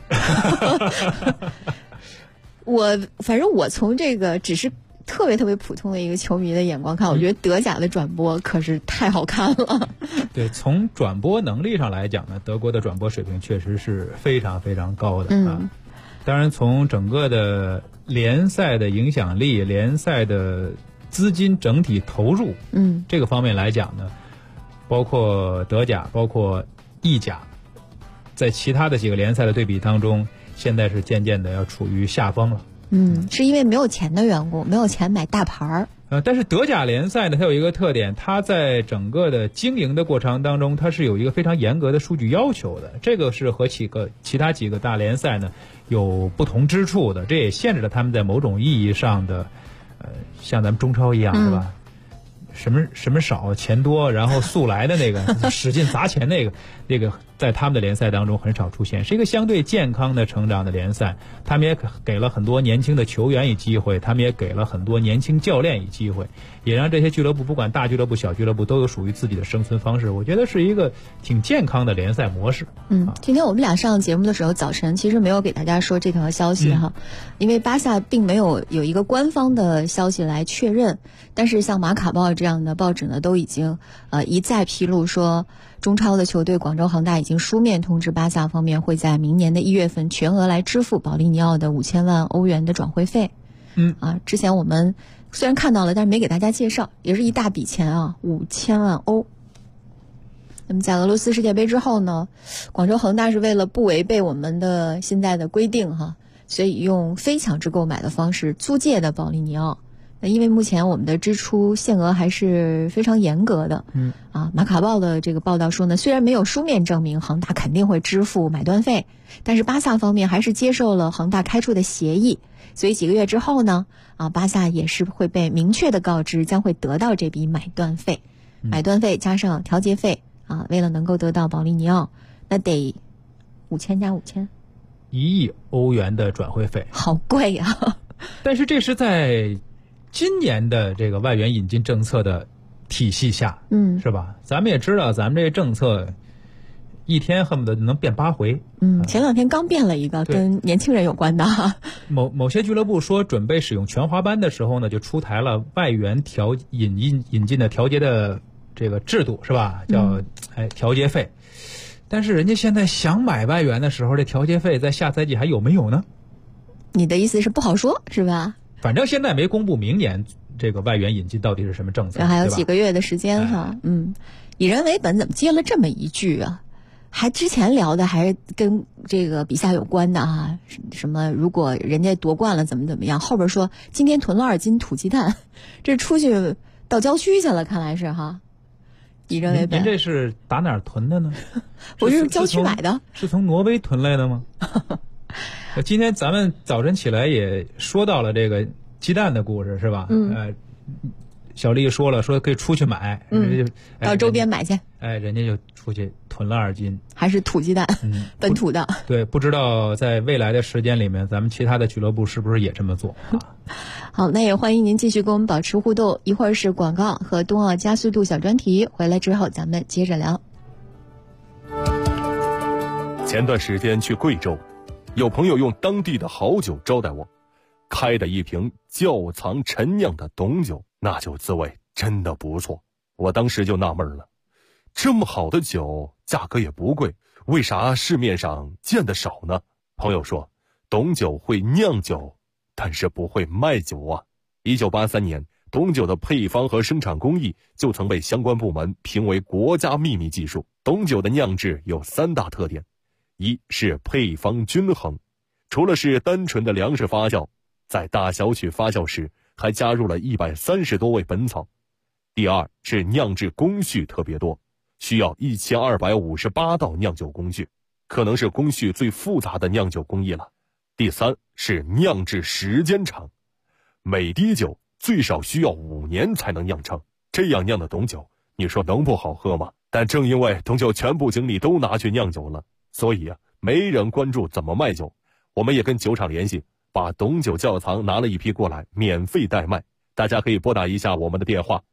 反正我从这个只是特别普通的一个球迷的眼光看，我觉得德甲的转播可是太好看了。 对，从转播能力上来讲呢，德国的转播水平确实是非常非常高的啊。当然，从整个的联赛的影响力、联赛的资金整体投入，这个方面来讲呢，包括德甲、包括意甲，在其他的几个联赛的对比当中，现在是渐渐的要处于下风了。 是因为没有钱的缘故，没有钱买大牌儿。 但是德甲联赛呢，它有一个特点，它在整个的经营的过程当中，它是有一个非常严格的数据要求的，这个是和其他几个大联赛呢有不同之处的，这也限制了他们在某种意义上的，像咱们中超一样，是吧？什么少钱多，然后速来的那个使劲砸钱那个在他们的联赛当中很少出现，是一个相对健康的成长的联赛。他们也给了很多年轻的球员以机会，他们也给了很多年轻教练以机会，也让这些俱乐部不管大俱乐部小俱乐部都有属于自己的生存方式。我觉得是一个挺健康的联赛模式。 今天我们俩上节目的时候，早晨其实没有给大家说这条消息哈，因为巴萨并没有一个官方的消息来确认，但是像马卡报这样的报纸呢，都已经一再披露说，中超的球队广州恒大已经书面通知巴萨方面，会在明年的1月份全额来支付保利尼奥的5000万欧元的转会费。之前我们虽然看到了，但是没给大家介绍，也是一大笔钱啊，5000万欧。那么在俄罗斯世界杯之后呢，广州恒大是为了不违背我们的现在的规定哈，所以用非强制购买的方式租借的保利尼奥。那因为目前我们的支出限额还是非常严格的，马卡报的这个报道说呢，虽然没有书面证明恒大肯定会支付买断费，但是巴萨方面还是接受了恒大开出的协议，所以几个月之后呢，巴萨也是会被明确的告知将会得到这笔买断费，买断费加上调节费为了能够得到保利尼奥，那得5000加5000，1 亿欧元的转会费， 好贵啊！ 但是这是在今年的这个外援引进政策的体系下，是吧？咱们也知道，咱们这个政策一天恨不得能变8回。 前2天刚变了一个跟年轻人有关的。 某些俱乐部说准备使用全华班的时候呢，就出台了外援引进的调节的这个制度，是吧？叫调节费。但是人家现在想买外援的时候，这调节费在下赛季还有没有呢？ 你的意思是不好说，是吧？ 反正现在没公布明年这个外援引进到底是什么政策， 还有几个月的时间哈。以人为本怎么接了这么一句啊？还之前聊的还是跟这个比赛有关的啊，什么如果人家夺冠了怎么样，后边说今天囤了2斤土鸡蛋，这出去到郊区去了，看来是哈。以人为本， 您这是打哪儿囤的呢？ 我是郊区买的， 是从挪威囤来的吗？今天咱们早晨起来也说到了这个鸡蛋的故事，是吧？小丽说了，说可以出去买， 到周边买去。 人家就出去囤了2斤， 还是土鸡蛋，本土的。 对，不知道在未来的时间里面，咱们其他的俱乐部是不是也这么做？ 好，那也欢迎您继续跟我们保持互动。一会儿是广告和冬奥加速度小专题，回来之后咱们接着聊。 前段时间去贵州，有朋友用当地的好酒招待我，开的一瓶窖藏陈酿的董酒，那酒滋味真的不错。我当时就纳闷了， 这么好的酒，价格也不贵，为啥市面上见得少呢？朋友说，董酒会酿酒，但是不会卖酒啊。1983年，董酒的配方和生产工艺就曾被相关部门评为国家秘密技术。董酒的酿制有3大特点：一是配方均衡，除了是单纯的粮食发酵，在大小曲发酵时还加入了130多味本草。第二是酿制工序特别多，需要1258道酿酒工序，可能是工序最复杂的酿酒工艺了。第三是酿制时间长，每滴酒最少需要5年才能酿成，这样酿的董酒，你说能不好喝吗？但正因为董酒全部精力都拿去酿酒了，所以没人关注怎么卖酒。我们也跟酒厂联系，把董酒窖藏拿了一批过来，免费代卖。大家可以拨打一下我们的电话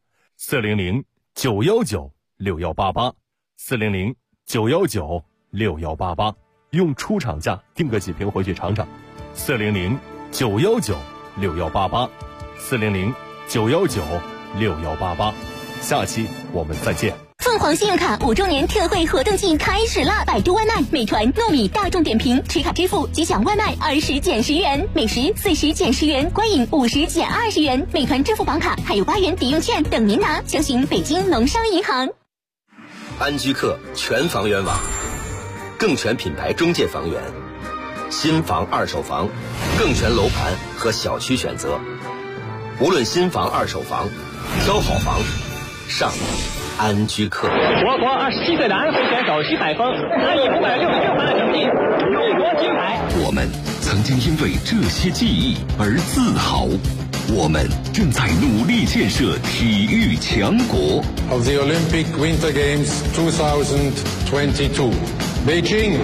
，400-919-6188，400-919-6188，用出厂价订个几瓶回去尝尝。400-919-6188，400-919-6188。下期我们再见。 凤凰信用卡5周年特惠活动季开始啦！百度外卖、美团、糯米、大众点评持卡支付即享外卖20减10元，美食40减10元，观影50减20元。美团支付宝卡还有8元抵用券等您拿，详询北京农商银行。 安居客全房源网，更全品牌中介房源，新房、二手房，更全楼盘和小区选择。无论新房、二手房，挑好房上安居客。 我国27岁的安徽选手徐海峰拿以566分的成绩荣夺金牌。 我们曾经因为这些记忆而自豪，我们正在努力建设体育强国。 Of the Olympic Winter Games 2022, Beijing。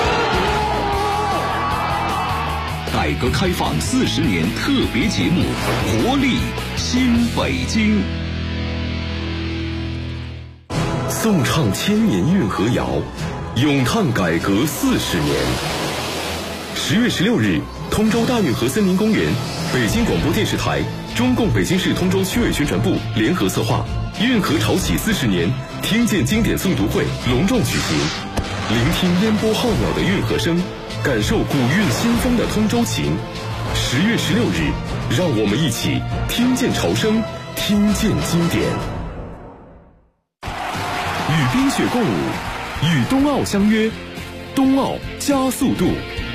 改革开放40年特别节目，活力新北京。颂唱千年运河谣，咏叹改革40年。10月16日，通州大运河森林公园，北京广播电视台、中共北京市通州区委宣传部联合策划运河潮起40年听见经典诵读会隆重举行，聆听烟波浩渺的运河声，感受古韵新风的通州情。10月16日，让我们一起听见潮声，听见经典。与冰雪共舞，与冬奥相约，冬奥加速度。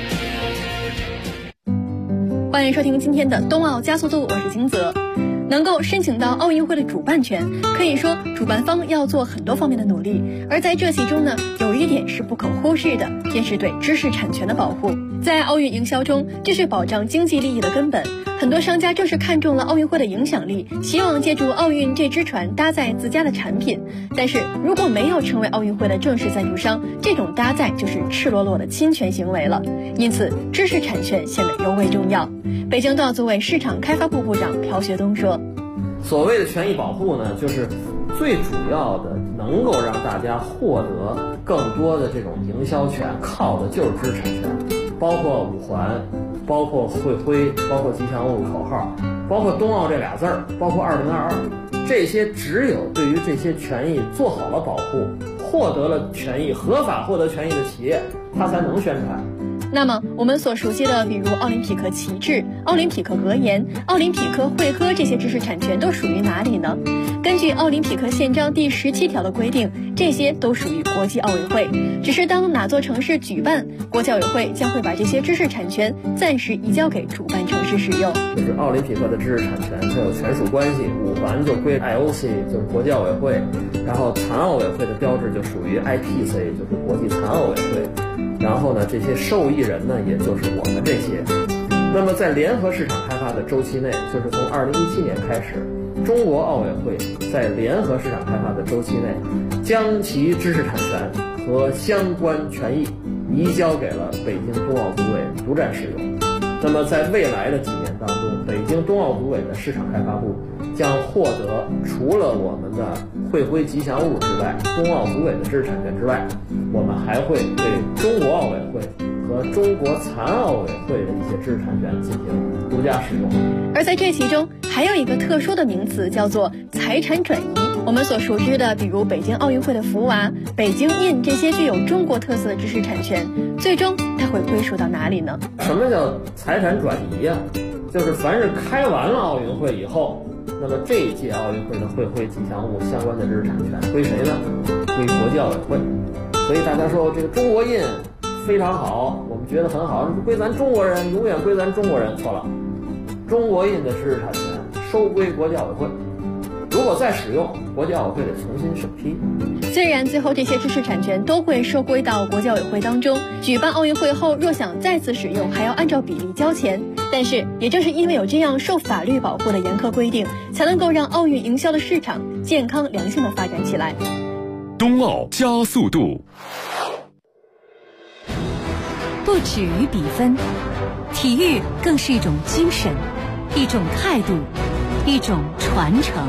欢迎收听今天的冬奥加速度，我是金泽。能够申请到奥运会的主办权，可以说主办方要做很多方面的努力，而在这其中呢，有一点是不可忽视的，便是对知识产权的保护。在奥运营销中，这是保障经济利益的根本。很多商家正是看中了奥运会的影响力，希望借助奥运这只船搭载自家的产品。但是如果没有成为奥运会的正式赞助商，这种搭载就是赤裸裸的侵权行为了。因此，知识产权显得尤为重要。北京冬奥组委市场开发部部长朴学东说：“ 所谓的权益保护呢，就是最主要的能够让大家获得更多的这种营销权，靠的就是知识产权，包括五环，包括会徽，包括吉祥物口号，包括冬奥这俩字儿，包括2022，这些只有对于这些权益做好了保护，获得了权益，合法获得权益的企业，它才能宣传。” 那么我们所熟悉的比如奥林匹克旗帜、奥林匹克格言、奥林匹克会歌这些知识产权都属于哪里呢？根据奥林匹克宪章第17条的规定，这些都属于国际奥委会，只是当哪座城市举办，国际奥委会将会把这些知识产权暂时移交给主办城市使用。 就是奥林匹克的知识产权它有权属关系，五环就归 IOC， 就是国际奥委会，然后残奥委会的标志就属于 IPC， 就是国际残奥委会。然后呢，这些受益人呢，也就是我们这些。那么在联合市场开发的周期内，就是从2017年开始，中国奥委会在联合市场开发的周期内，将其知识产权和相关权益移交给了北京冬奥组委独占使用。那么在未来的几年当中，北京冬奥组委的市场开发部将获得除了我们的会徽吉祥物之外，冬奥组委的知识产权之外，我们还会对中国奥委会和中国残奥委会的一些知识产权进行独家使用。 而在这其中还有一个特殊的名词，叫做财产转移。 我们所熟知的，比如北京奥运会的福娃、北京印这些具有中国特色的知识产权，最终它会归属到哪里呢？ 什么叫财产转移呀？就是凡是开完了奥运会以后，那么这一届奥运会的会徽吉祥物相关的知识产权归谁呢？归国际奥委会。所以大家说这个中国印非常好，我们觉得很好，归咱中国人，永远归咱中国人。错了，中国印的知识产权收归国际奥委会，如果再使用，国际奥委会得重新审批。 虽然最后这些知识产权都会收归到国际奥委会当中，举办奥运会后若想再次使用，还要按照比例交钱。但是也正是因为有这样受法律保护的严苛规定，才能够让奥运营销的市场健康良性的发展起来。 冬奥加速度， 不止于比分，体育更是一种精神，一种态度，一种传承。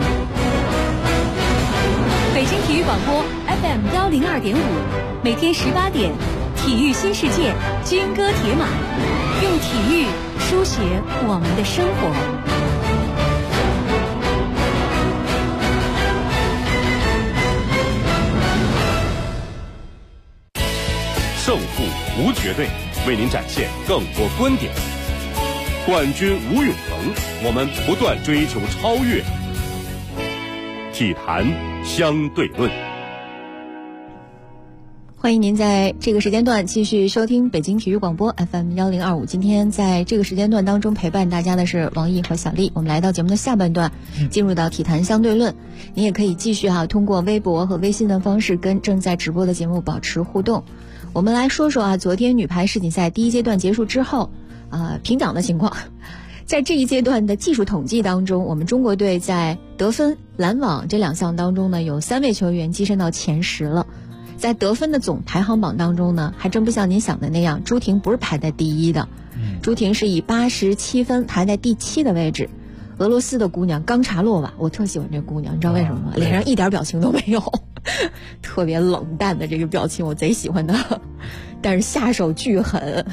北京体育广播 FM 102.5，每天18点，体育新世界，军歌铁马，用体育书写我们的生活。 胜负无绝对，为您展现更多观点。冠军无永恒，我们不断追求超越。体坛相对论， 欢迎您在这个时间段继续收听北京体育广播 FM 1025。今天在这个时间段当中陪伴大家的是王毅和小丽。我们来到节目的下半段，进入到体坛相对论。您也可以继续通过微博和微信的方式跟正在直播的节目保持互动。我们来说说昨天女排世锦赛第一阶段结束之后，评奖的情况。在这一阶段的技术统计当中，我们中国队在得分、拦网这2项当中呢，有3位球员跻身到前10了。在得分的总排行榜当中呢，还真不像您想的那样，朱婷不是排在第一的，朱婷是以87分排在第7的位置。俄罗斯的姑娘冈察洛娃，我特喜欢这姑娘，你知道为什么吗？脸上一点表情都没有，特别冷淡的这个表情，我贼喜欢的。但是下手巨狠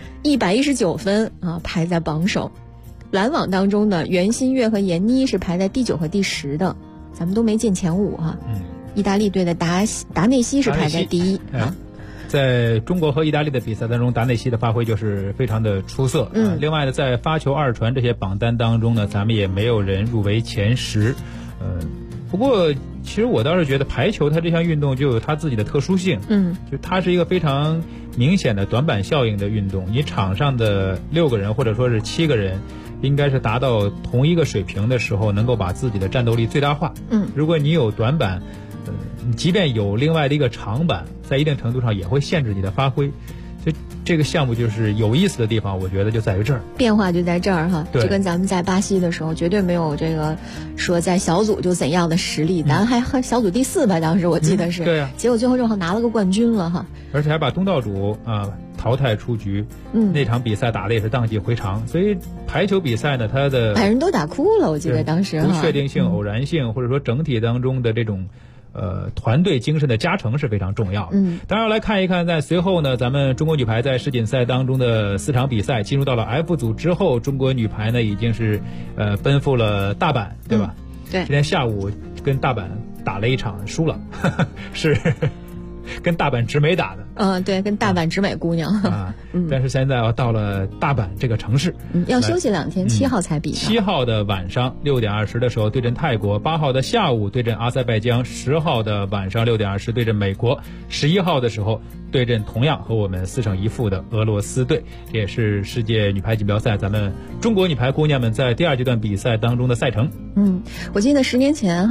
，119分排在榜首。拦网当中呢，袁心玥和闫妮是排在第9和第10的，咱们都没进前5哈。意大利队的达内西是排在第1啊。 在中国和意大利的比赛当中，达内西的发挥就是非常的出色。另外呢，在发球、二传这些榜单当中呢，咱们也没有人入围前10。不过其实我倒是觉得排球它这项运动就有它自己的特殊性。就它是一个非常明显的短板效应的运动。你场上的6个人或者说是7个人，应该是达到同一个水平的时候，能够把自己的战斗力最大化。如果你有短板，你即便有另外的一个长板，在一定程度上也会限制你的发挥。所以这个项目就是有意思的地方，我觉得就在于这儿， 变化就在这儿哈。 对， 就跟咱们在巴西的时候绝对没有这个说在小组就怎样的实力，咱还小组第4吧，当时我记得是。 对啊。 结果最后正好拿了个冠军了哈。 而且还把东道主淘汰出局。那场比赛打的也是荡气回肠。所以排球比赛呢，它的把人都打哭了，我记得当时不确定性、偶然性，或者说整体当中的这种团队精神的加成是非常重要的。当然来看一看，在随后呢，咱们中国女排在世锦赛当中的4场比赛，进入到了 F 组之后，中国女排呢已经是奔赴了大阪，对吧？ 对。 今天下午跟大阪打了一场，输了，是跟大阪直美打的。 对，跟大阪直美姑娘。 但是现在要到了大阪这个城市， 要休息2天，7号才比。 7号的晚上6点20的时候对阵泰国，8号的下午对阵阿塞拜疆，10号的晚上6点20对阵美国，11号的时候对阵同样和我们4胜1负的俄罗斯队。这也是世界女排锦标赛咱们中国女排姑娘们在第2阶段比赛当中的赛程。 我记得10年前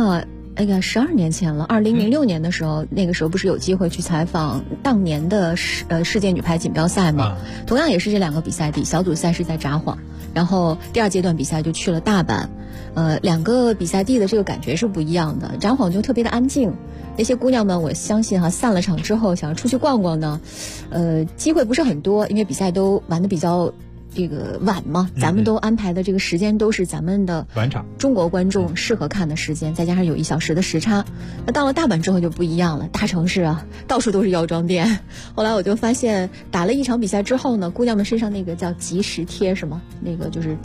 12年前了，2006年的时候，那个时候不是有机会去采访当年的世界女排锦标赛吗？同样也是这2个比赛地，小组赛是在札幌，然后第2阶段比赛就去了大阪。2个比赛地的这个感觉是不一样的。札幌就特别的安静，那些姑娘们我相信散了场之后想要出去逛逛呢，机会不是很多，因为比赛都玩得比较这个晚嘛，咱们都安排的这个时间都是咱们的晚场， 中国观众适合看的时间，再加上有1小时的时差。那到了大阪之后就不一样了，大城市到处都是药妆店。后来我就发现，打了1场比赛之后呢，姑娘们身上那个叫即时贴是吗？那个就是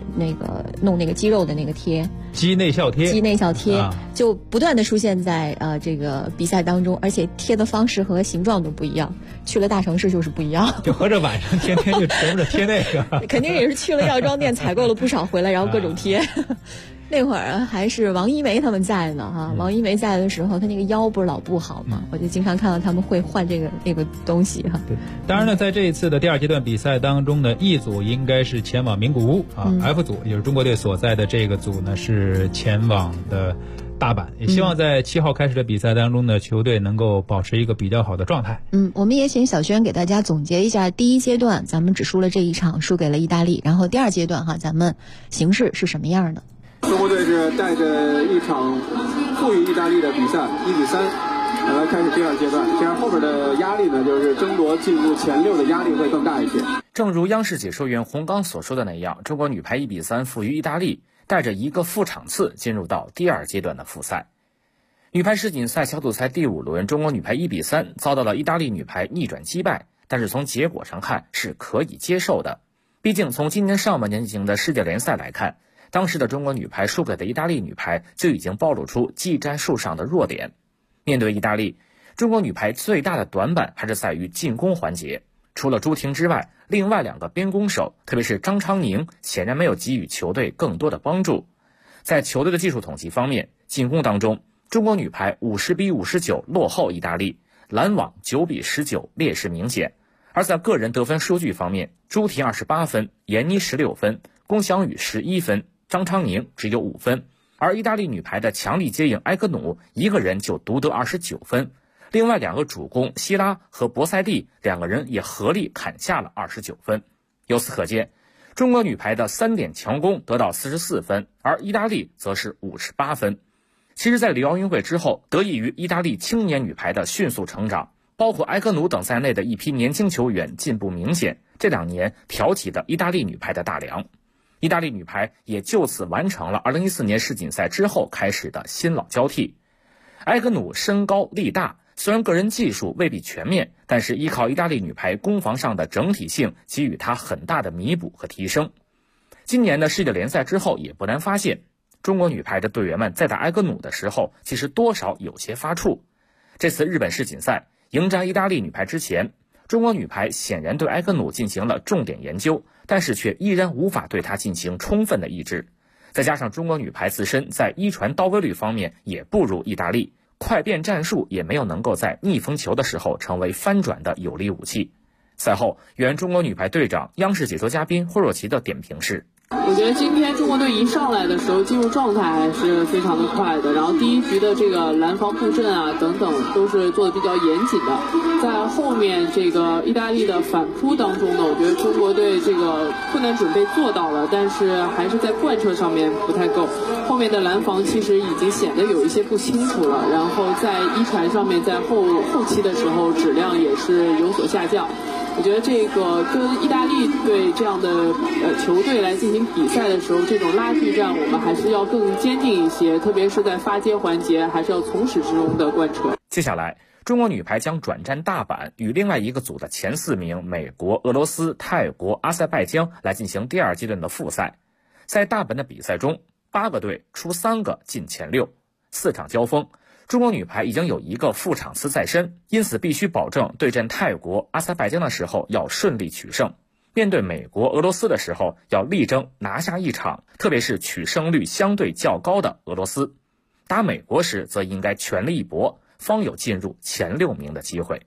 那个弄那个肌肉的那个贴， 肌内效贴， 就不断的出现在这个比赛当中，而且贴的方式和形状都不一样，去了大城市就是不一样。 就合着晚上天天就琢磨着贴那个， 肯定也是去了药妆店采购了不少回来，然后各种贴。那会儿还是王一梅他们在呢哈，王一梅在的时候，他那个腰不是老不好嘛，我就经常看到他们会换那个东西哈。 对，当然呢，在这一次的第二阶段比赛当中呢，E 组应该是前往名古屋啊，F 组也就是中国队所在的这个组呢是前往的大阪，也希望在7号开始的比赛当中呢，球队能够保持一个比较好的状态。 我们也请小轩给大家总结一下第一阶段咱们只输了这一场，输给了意大利，然后第二阶段哈，咱们形势是什么样的？ 中国队是带着一场负于意大利的比赛1-3来开始第二阶段，这样后边的压力呢，就是争夺进入前6的压力会更大一些。 正如央视解说员洪刚所说的那样，中国女排1-3负于意大利，带着一个负场次进入到第二阶段的复赛。女排世锦赛小组赛第5轮，中国女排1-3遭到了意大利女排逆转击败，但是从结果上看是可以接受的。毕竟从今年上半年进行的世界联赛来看，当时的中国女排输给的意大利女排就已经暴露出技战术上的弱点。面对意大利，中国女排最大的短板还是在于进攻环节，除了朱婷之外，另外2个边攻手，特别是张昌宁，显然没有给予球队更多的帮助。在球队的技术统计方面，进攻当中，中国女排50-59落后意大利，拦网9-19，劣势明显。而在个人得分数据方面，朱婷28分，闫妮16分，龚翔宇11分，张昌宁只有5分，而意大利女排的强力接应埃格努一个人就独得29分，另外2个主攻希拉和博塞蒂2个人也合力砍下了29分。由此可见，中国女排的3点强攻得到44分，而意大利则是58分。其实在里奥运会之后，得益于意大利青年女排的迅速成长，包括埃格努等在内的一批年轻球员进步明显，这2年挑起的意大利女排的大梁。意大利女排也就此完成了2014年世锦赛之后开始的新老交替。埃格努身高力大，虽然个人技术未必全面，但是依靠意大利女排攻防上的整体性给予他很大的弥补和提升。今年的世界联赛之后，也不难发现，中国女排的队员们在打埃格努的时候，其实多少有些发怵。这次日本世锦赛迎战意大利女排之前，中国女排显然对埃格努进行了重点研究，但是却依然无法对她进行充分的抑制。再加上中国女排自身在一传到位率方面也不如意大利，快变战术也没有能够在逆风球的时候成为翻转的有力武器。赛后，原中国女排队长、央视解说嘉宾霍若琪的点评是： 我觉得今天中国队一上来的时候进入状态还是非常的快的，然后第一局的这个拦防布阵啊等等都是做的比较严谨的。在后面这个意大利的反扑当中呢，我觉得中国队这个困难准备做到了，但是还是在贯彻上面不太够。后面的拦防其实已经显得有一些不清楚了，然后在一传上面在后期的时候质量也是有所下降。我觉得这个跟意大利队这样的球队来进行比赛的时候，这种拉锯战我们还是要更坚定一些，特别是在发接环节还是要从始至终的贯彻。 接下来中国女排将转战大阪，与另外一个组的前4名美国、俄罗斯、泰国、阿塞拜疆来进行第二阶段的复赛。在大阪的比赛中，8个队出3个进前6，4场交锋，中国女排已经有一个负场次在身，因此必须保证对阵泰国、阿塞拜疆的时候要顺利取胜，面对美国、俄罗斯的时候要力争拿下一场，特别是取胜率相对较高的俄罗斯。打美国时则应该全力一搏，方有进入前6名的机会。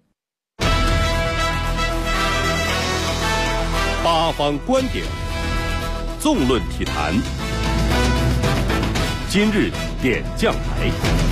八方观点，纵论体坛，今日点将台。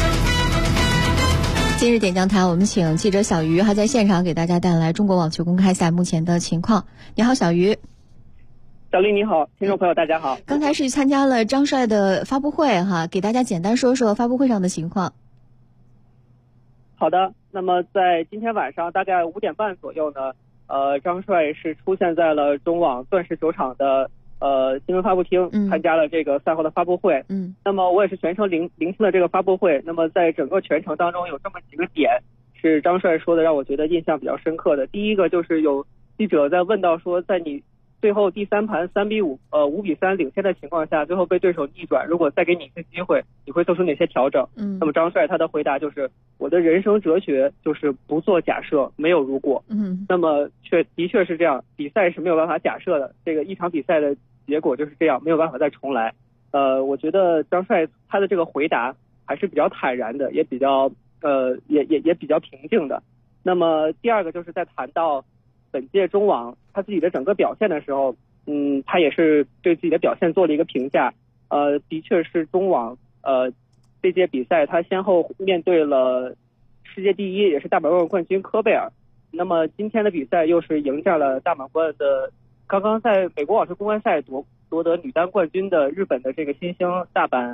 今日点将台，我们请记者小鱼还在现场给大家带来中国网球公开赛目前的情况。你好，小鱼。 小丽你好，听众朋友大家好。 刚才是参加了张帅的发布会哈，给大家简单说说发布会上的情况。 好的，那么在今天晚上大概5点半左右呢，张帅是出现在了中网钻石球场的新闻发布厅，参加了这个赛后的发布会。那么我也是全程聆听了这个发布会。那么在整个全程当中有这么几个点是张帅说的让我觉得印象比较深刻的。第一个就是有记者在问到说，在你最后第3盘5-3领先的情况下，最后被对手逆转，如果再给你一次机会，你会做出哪些调整？那么张帅他的回答就是，我的人生哲学就是不做假设，没有如果。那么的确是这样，比赛是没有办法假设的，这个一场比赛的结果就是这样，没有办法再重来。我觉得张帅他的这个回答还是比较坦然的，也比较也比较平静的。那么第二个就是在谈到本届中网他自己的整个表现的时候，他也是对自己的表现做了一个评价。的确是中网这届比赛他先后面对了世界第一也是大满贯冠军科贝尔，那么今天的比赛又是迎战了大满贯的刚刚在美国网球公开赛夺得女单冠军的日本的这个新星大阪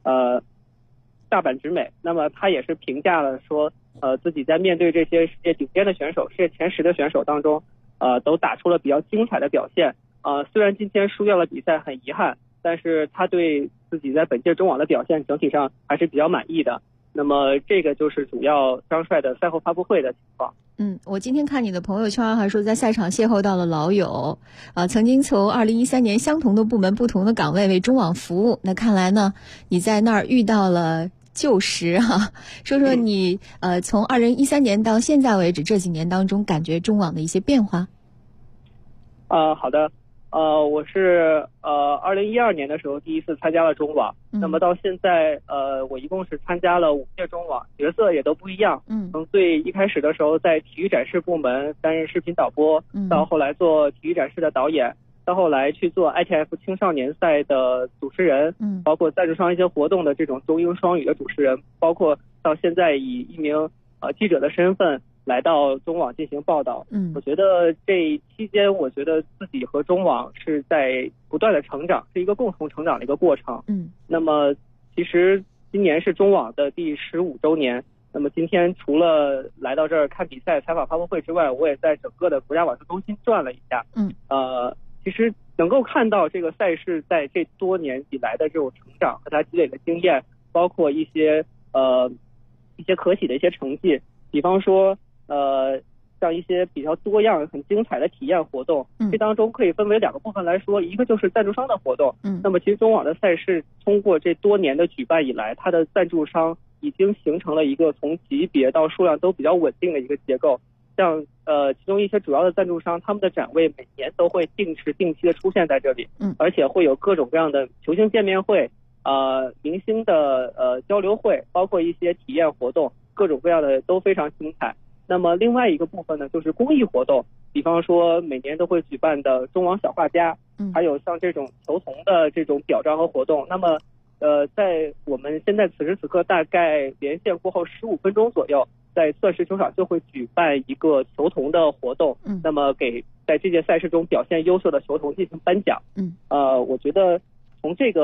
直美。那么他也是评价了说自己在面对这些世界顶尖的选手，世界前10的选手当中都打出了比较精彩的表现。虽然今天输掉了比赛很遗憾，但是他对自己在本届中网的表现整体上还是比较满意的。那么这个就是主要张帅的赛后发布会的情况。 我今天看你的朋友圈还说在赛场邂逅到了老友，曾经从2013年相同的部门不同的岗位为中网服务，那看来呢你在那儿遇到了旧识哈。说说你从2013年到现在为止这几年当中感觉中网的一些变化。 好的。我是2012年的时候第一次参加了中网，那么到现在我一共是参加了5届中网，角色也都不一样。从最一开始的时候在体育展示部门担任视频导播，到后来做体育展示的导演，到后来去做 ITF 青少年赛的主持人，包括赞助商一些活动的这种中英双语的主持人，包括到现在以一名记者的身份来到中网进行报道。我觉得这期间我觉得自己和中网是在不断的成长，是一个共同成长的一个过程。那么其实今年是中网的第15周年，那么今天除了来到这儿看比赛采访发布会之外，我也在整个的国家网球中心转了一下。其实能够看到这个赛事在这多年以来的这种成长和它积累的经验，包括一些可喜的一些成绩，比方说像一些比较多样很精彩的体验活动，这当中可以分为2个部分来说，一个就是赞助商的活动。那么其实中网的赛事通过这多年的举办以来，它的赞助商已经形成了一个从级别到数量都比较稳定的一个结构。像其中一些主要的赞助商，他们的展位每年都会定期的出现在这里，而且会有各种各样的球星见面会、明星的交流会，包括一些体验活动，各种各样的都非常精彩。那么另外一个部分呢，就是公益活动，比方说每年都会举办的中网小画家，还有像这种球童的这种表彰和活动。那么在我们现在此时此刻大概连线过后15分钟左右，在钻石球场就会举办一个球童的活动，那么给在这届赛事中表现优秀的球童进行颁奖。我觉得从这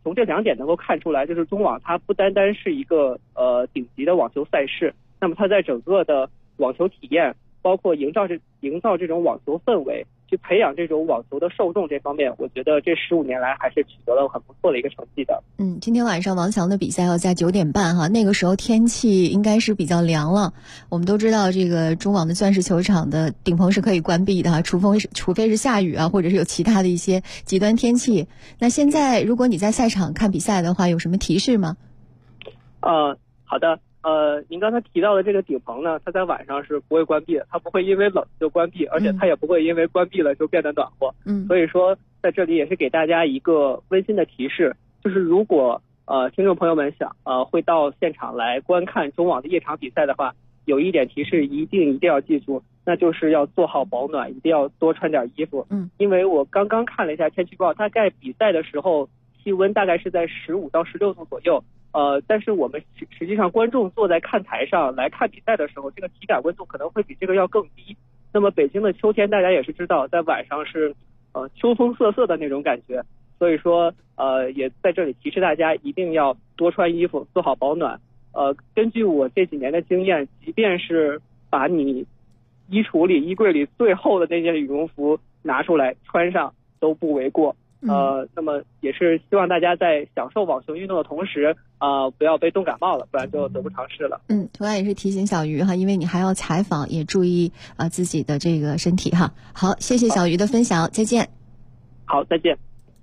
2点能够看出来，就是中网它不单单是一个顶级的网球赛事，那么它在整个的网球体验，包括营造这种网球氛围，去培养这种网球的受众这方面，我觉得这15年来还是取得了很不错的一个成绩的。 今天晚上王强的比赛要在9点半哈，那个时候天气应该是比较凉了。我们都知道这个中网的钻石球场的顶棚是可以关闭的哈，除非是下雨啊，或者是有其他的一些极端天气。那现在如果你在赛场看比赛的话，有什么提示吗？ 好的。您刚才提到的这个顶棚呢，它在晚上是不会关闭的，它不会因为冷就关闭，而且它也不会因为关闭了就变得暖和。所以说在这里也是给大家一个温馨的提示，就是如果听众朋友们想会到现场来观看中网的夜场比赛的话，有一点提示一定要记住，那就是要做好保暖，一定要多穿点衣服。因为我刚刚看了一下天气预报，大概比赛的时候气温大概是在15到16度左右。但是我们实际上观众坐在看台上来看比赛的时候，这个体感温度可能会比这个要更低。那么北京的秋天大家也是知道，在晚上是秋风瑟瑟的那种感觉，所以说也在这里提示大家一定要多穿衣服，做好保暖。根据我这几年的经验，即便是把你衣柜里最厚的那件羽绒服拿出来穿上都不为过。那么也是希望大家在享受网球运动的同时不要被冻感冒了，不然就得不偿失了。 同样也是提醒小鱼哈，因为你还要采访，也注意自己的这个身体哈。好，谢谢小鱼的分享，再见。 好，再见。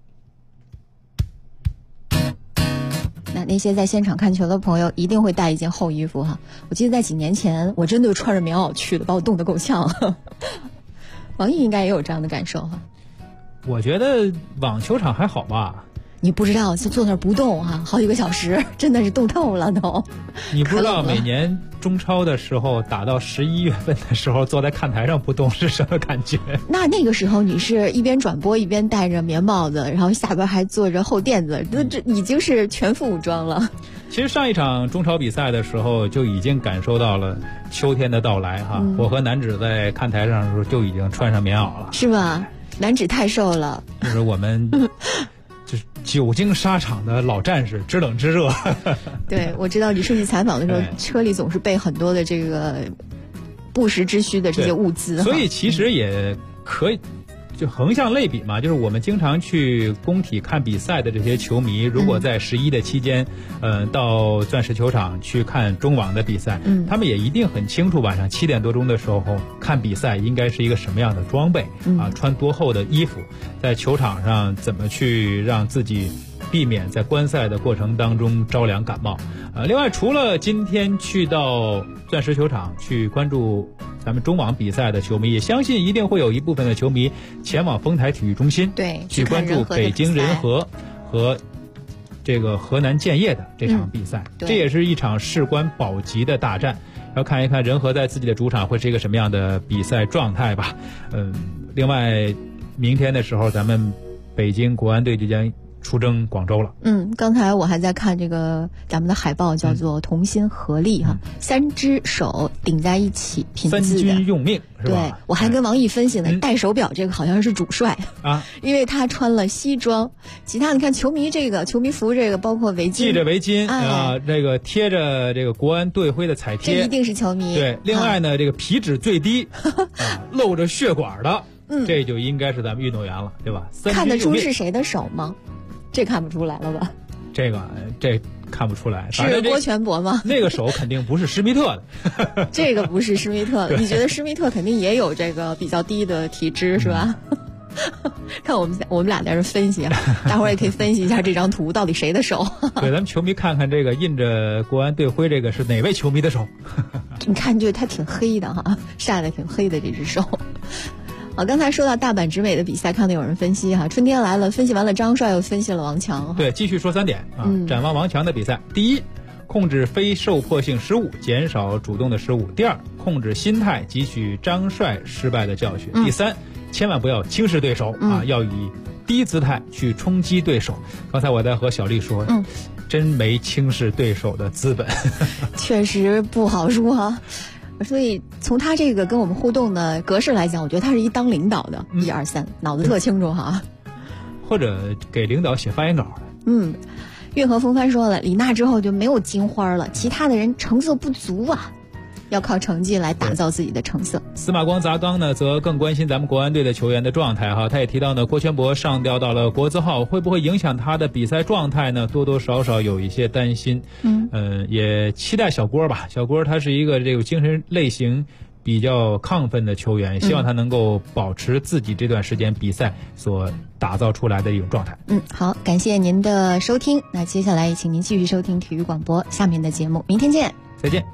那些在现场看球的朋友一定会带一件厚衣服哈。我记得在几年前，我真的穿着棉袄去的，把我冻得够呛。王毅应该也有这样的感受哈。 我觉得网球场还好吧。 你不知道，就坐那儿不动哈，好几个小时，真的是冻透了都。 你不知道每年中超的时候打到11月份的时候，坐在看台上不动是什么感觉？ 那个时候你是一边转播一边戴着棉帽子，然后下边还坐着厚垫子，这已经是全副武装了。 其实上一场中超比赛的时候就已经感受到了秋天的到来哈。我和男子在看台上的时候就已经穿上棉袄了， 是吧？男子太瘦了， 就是我们就是久经沙场的老战士，知冷知热。 对，我知道你出去采访的时候，车里总是备很多的这个不时之需的这些物资， 所以其实也可以。就横向类比嘛，就是我们经常去工体看比赛的这些球迷，如果在11的期间，到钻石球场去看中网的比赛，他们也一定很清楚晚上7点多钟的时候看比赛应该是一个什么样的装备啊，穿多厚的衣服，在球场上怎么去让自己避免在观赛的过程当中着凉感冒。另外除了今天去到钻石球场去关注咱们中网比赛的球迷，也相信一定会有一部分的球迷前往丰台体育中心， 对， 去关注北京人和和这个河南建业的这场比赛，这也是一场事关保级的大战，要看一看人和在自己的主场会是一个什么样的比赛状态吧。另外明天的时候咱们北京国安队就将出征广州了。 刚才我还在看这个咱们的海报，叫做同心合力哈，3只手顶在一起拼字的， 三军用命是吧？ 对，我还跟王毅分析呢，戴手表这个好像是主帅啊， 因为他穿了西装，其他你看球迷服这个包括围巾， 系着围巾啊，这个贴着这个国安队徽的彩贴， 这一定是球迷。 对，另外呢，这个皮脂最低，露着血管的，这就应该是咱们运动员了，对吧？ 看得出是谁的手吗？这看不出来了吧？ 这看不出来， 是郭全博吗？ 那个手肯定不是施密特的。 这个不是施密特的，你觉得施密特肯定也有这个比较低的体脂是吧？看我们俩在这分析啊，大伙儿也可以分析一下这张图到底谁的手。 对，咱们球迷看看这个印着国安队徽这个是哪位球迷的手？ 你看这它挺黑的哈，晒得挺黑的这只手。刚才说到大阪直美的比赛，看到有人分析哈，春天来了，分析完了张帅，又分析了王强。 对，继续说3点啊。展望王强的比赛，第一，控制非受迫性失误，减少主动的失误；第二，控制心态，汲取张帅失败的教训；第三，千万不要轻视对手啊，要以低姿态去冲击对手。刚才我在和小丽说，真没轻视对手的资本。 确实不好说啊。所以从他这个跟我们互动的格式来讲，我觉得他是一当领导的，1、2、3，脑子特清楚哈。 或者给领导写发言稿的。 运河风帆说了，李娜之后就没有金花了，其他的人成色不足啊，要靠成绩来打造自己的成色。 司马光砸缸呢，则更关心咱们国安队的球员的状态哈。他也提到呢，郭全博上调到了国字号，会不会影响他的比赛状态呢？多多少少有一些担心。也期待小郭吧。小郭他是一个这个精神类型比较亢奋的球员，希望他能够保持自己这段时间比赛所打造出来的一种状态。 好，感谢您的收听。那接下来也请您继续收听体育广播下面的节目，明天见。 再见。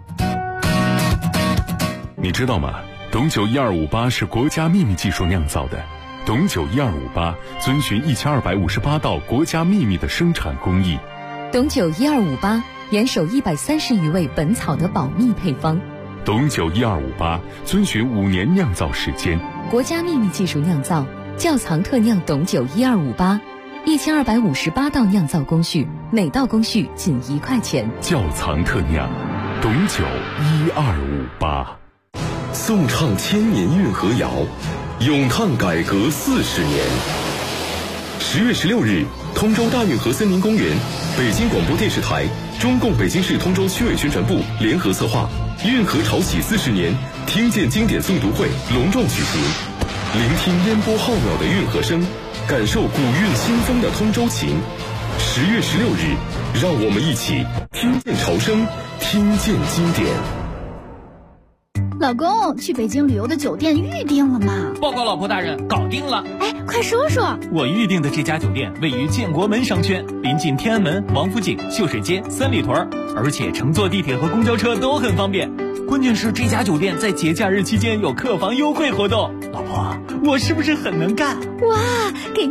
你知道吗？董酒1258是国家秘密技术酿造的。董酒1258遵循1258道国家秘密的生产工艺。 董酒1258严守130余味本草的保密配方。 董酒1258遵循5年酿造时间， 国家秘密技术酿造，窖藏特酿董酒1258，1258道酿造工序，每道工序仅1块钱。 窖藏特酿，董酒1258。 颂唱千年运河谣，咏叹改革40年。10月16日，通州大运河森林公园，北京广播电视台、中共北京市通州区委宣传部联合策划运河潮起40年听见经典诵读会隆重举行，聆听烟波浩渺的运河声，感受古韵新风的通州情。10月16日，让我们一起听见潮声，听见经典。 老公，去北京旅游的酒店预定了吗？ 报告老婆大人，搞定了。 哎，快说说。 我预定的这家酒店位于建国门商圈，临近天安门、王府井、秀水街、三里屯，而且乘坐地铁和公交车都很方便。关键是这家酒店在节假日期间有客房优惠活动。老婆，我是不是很能干？ 哇，给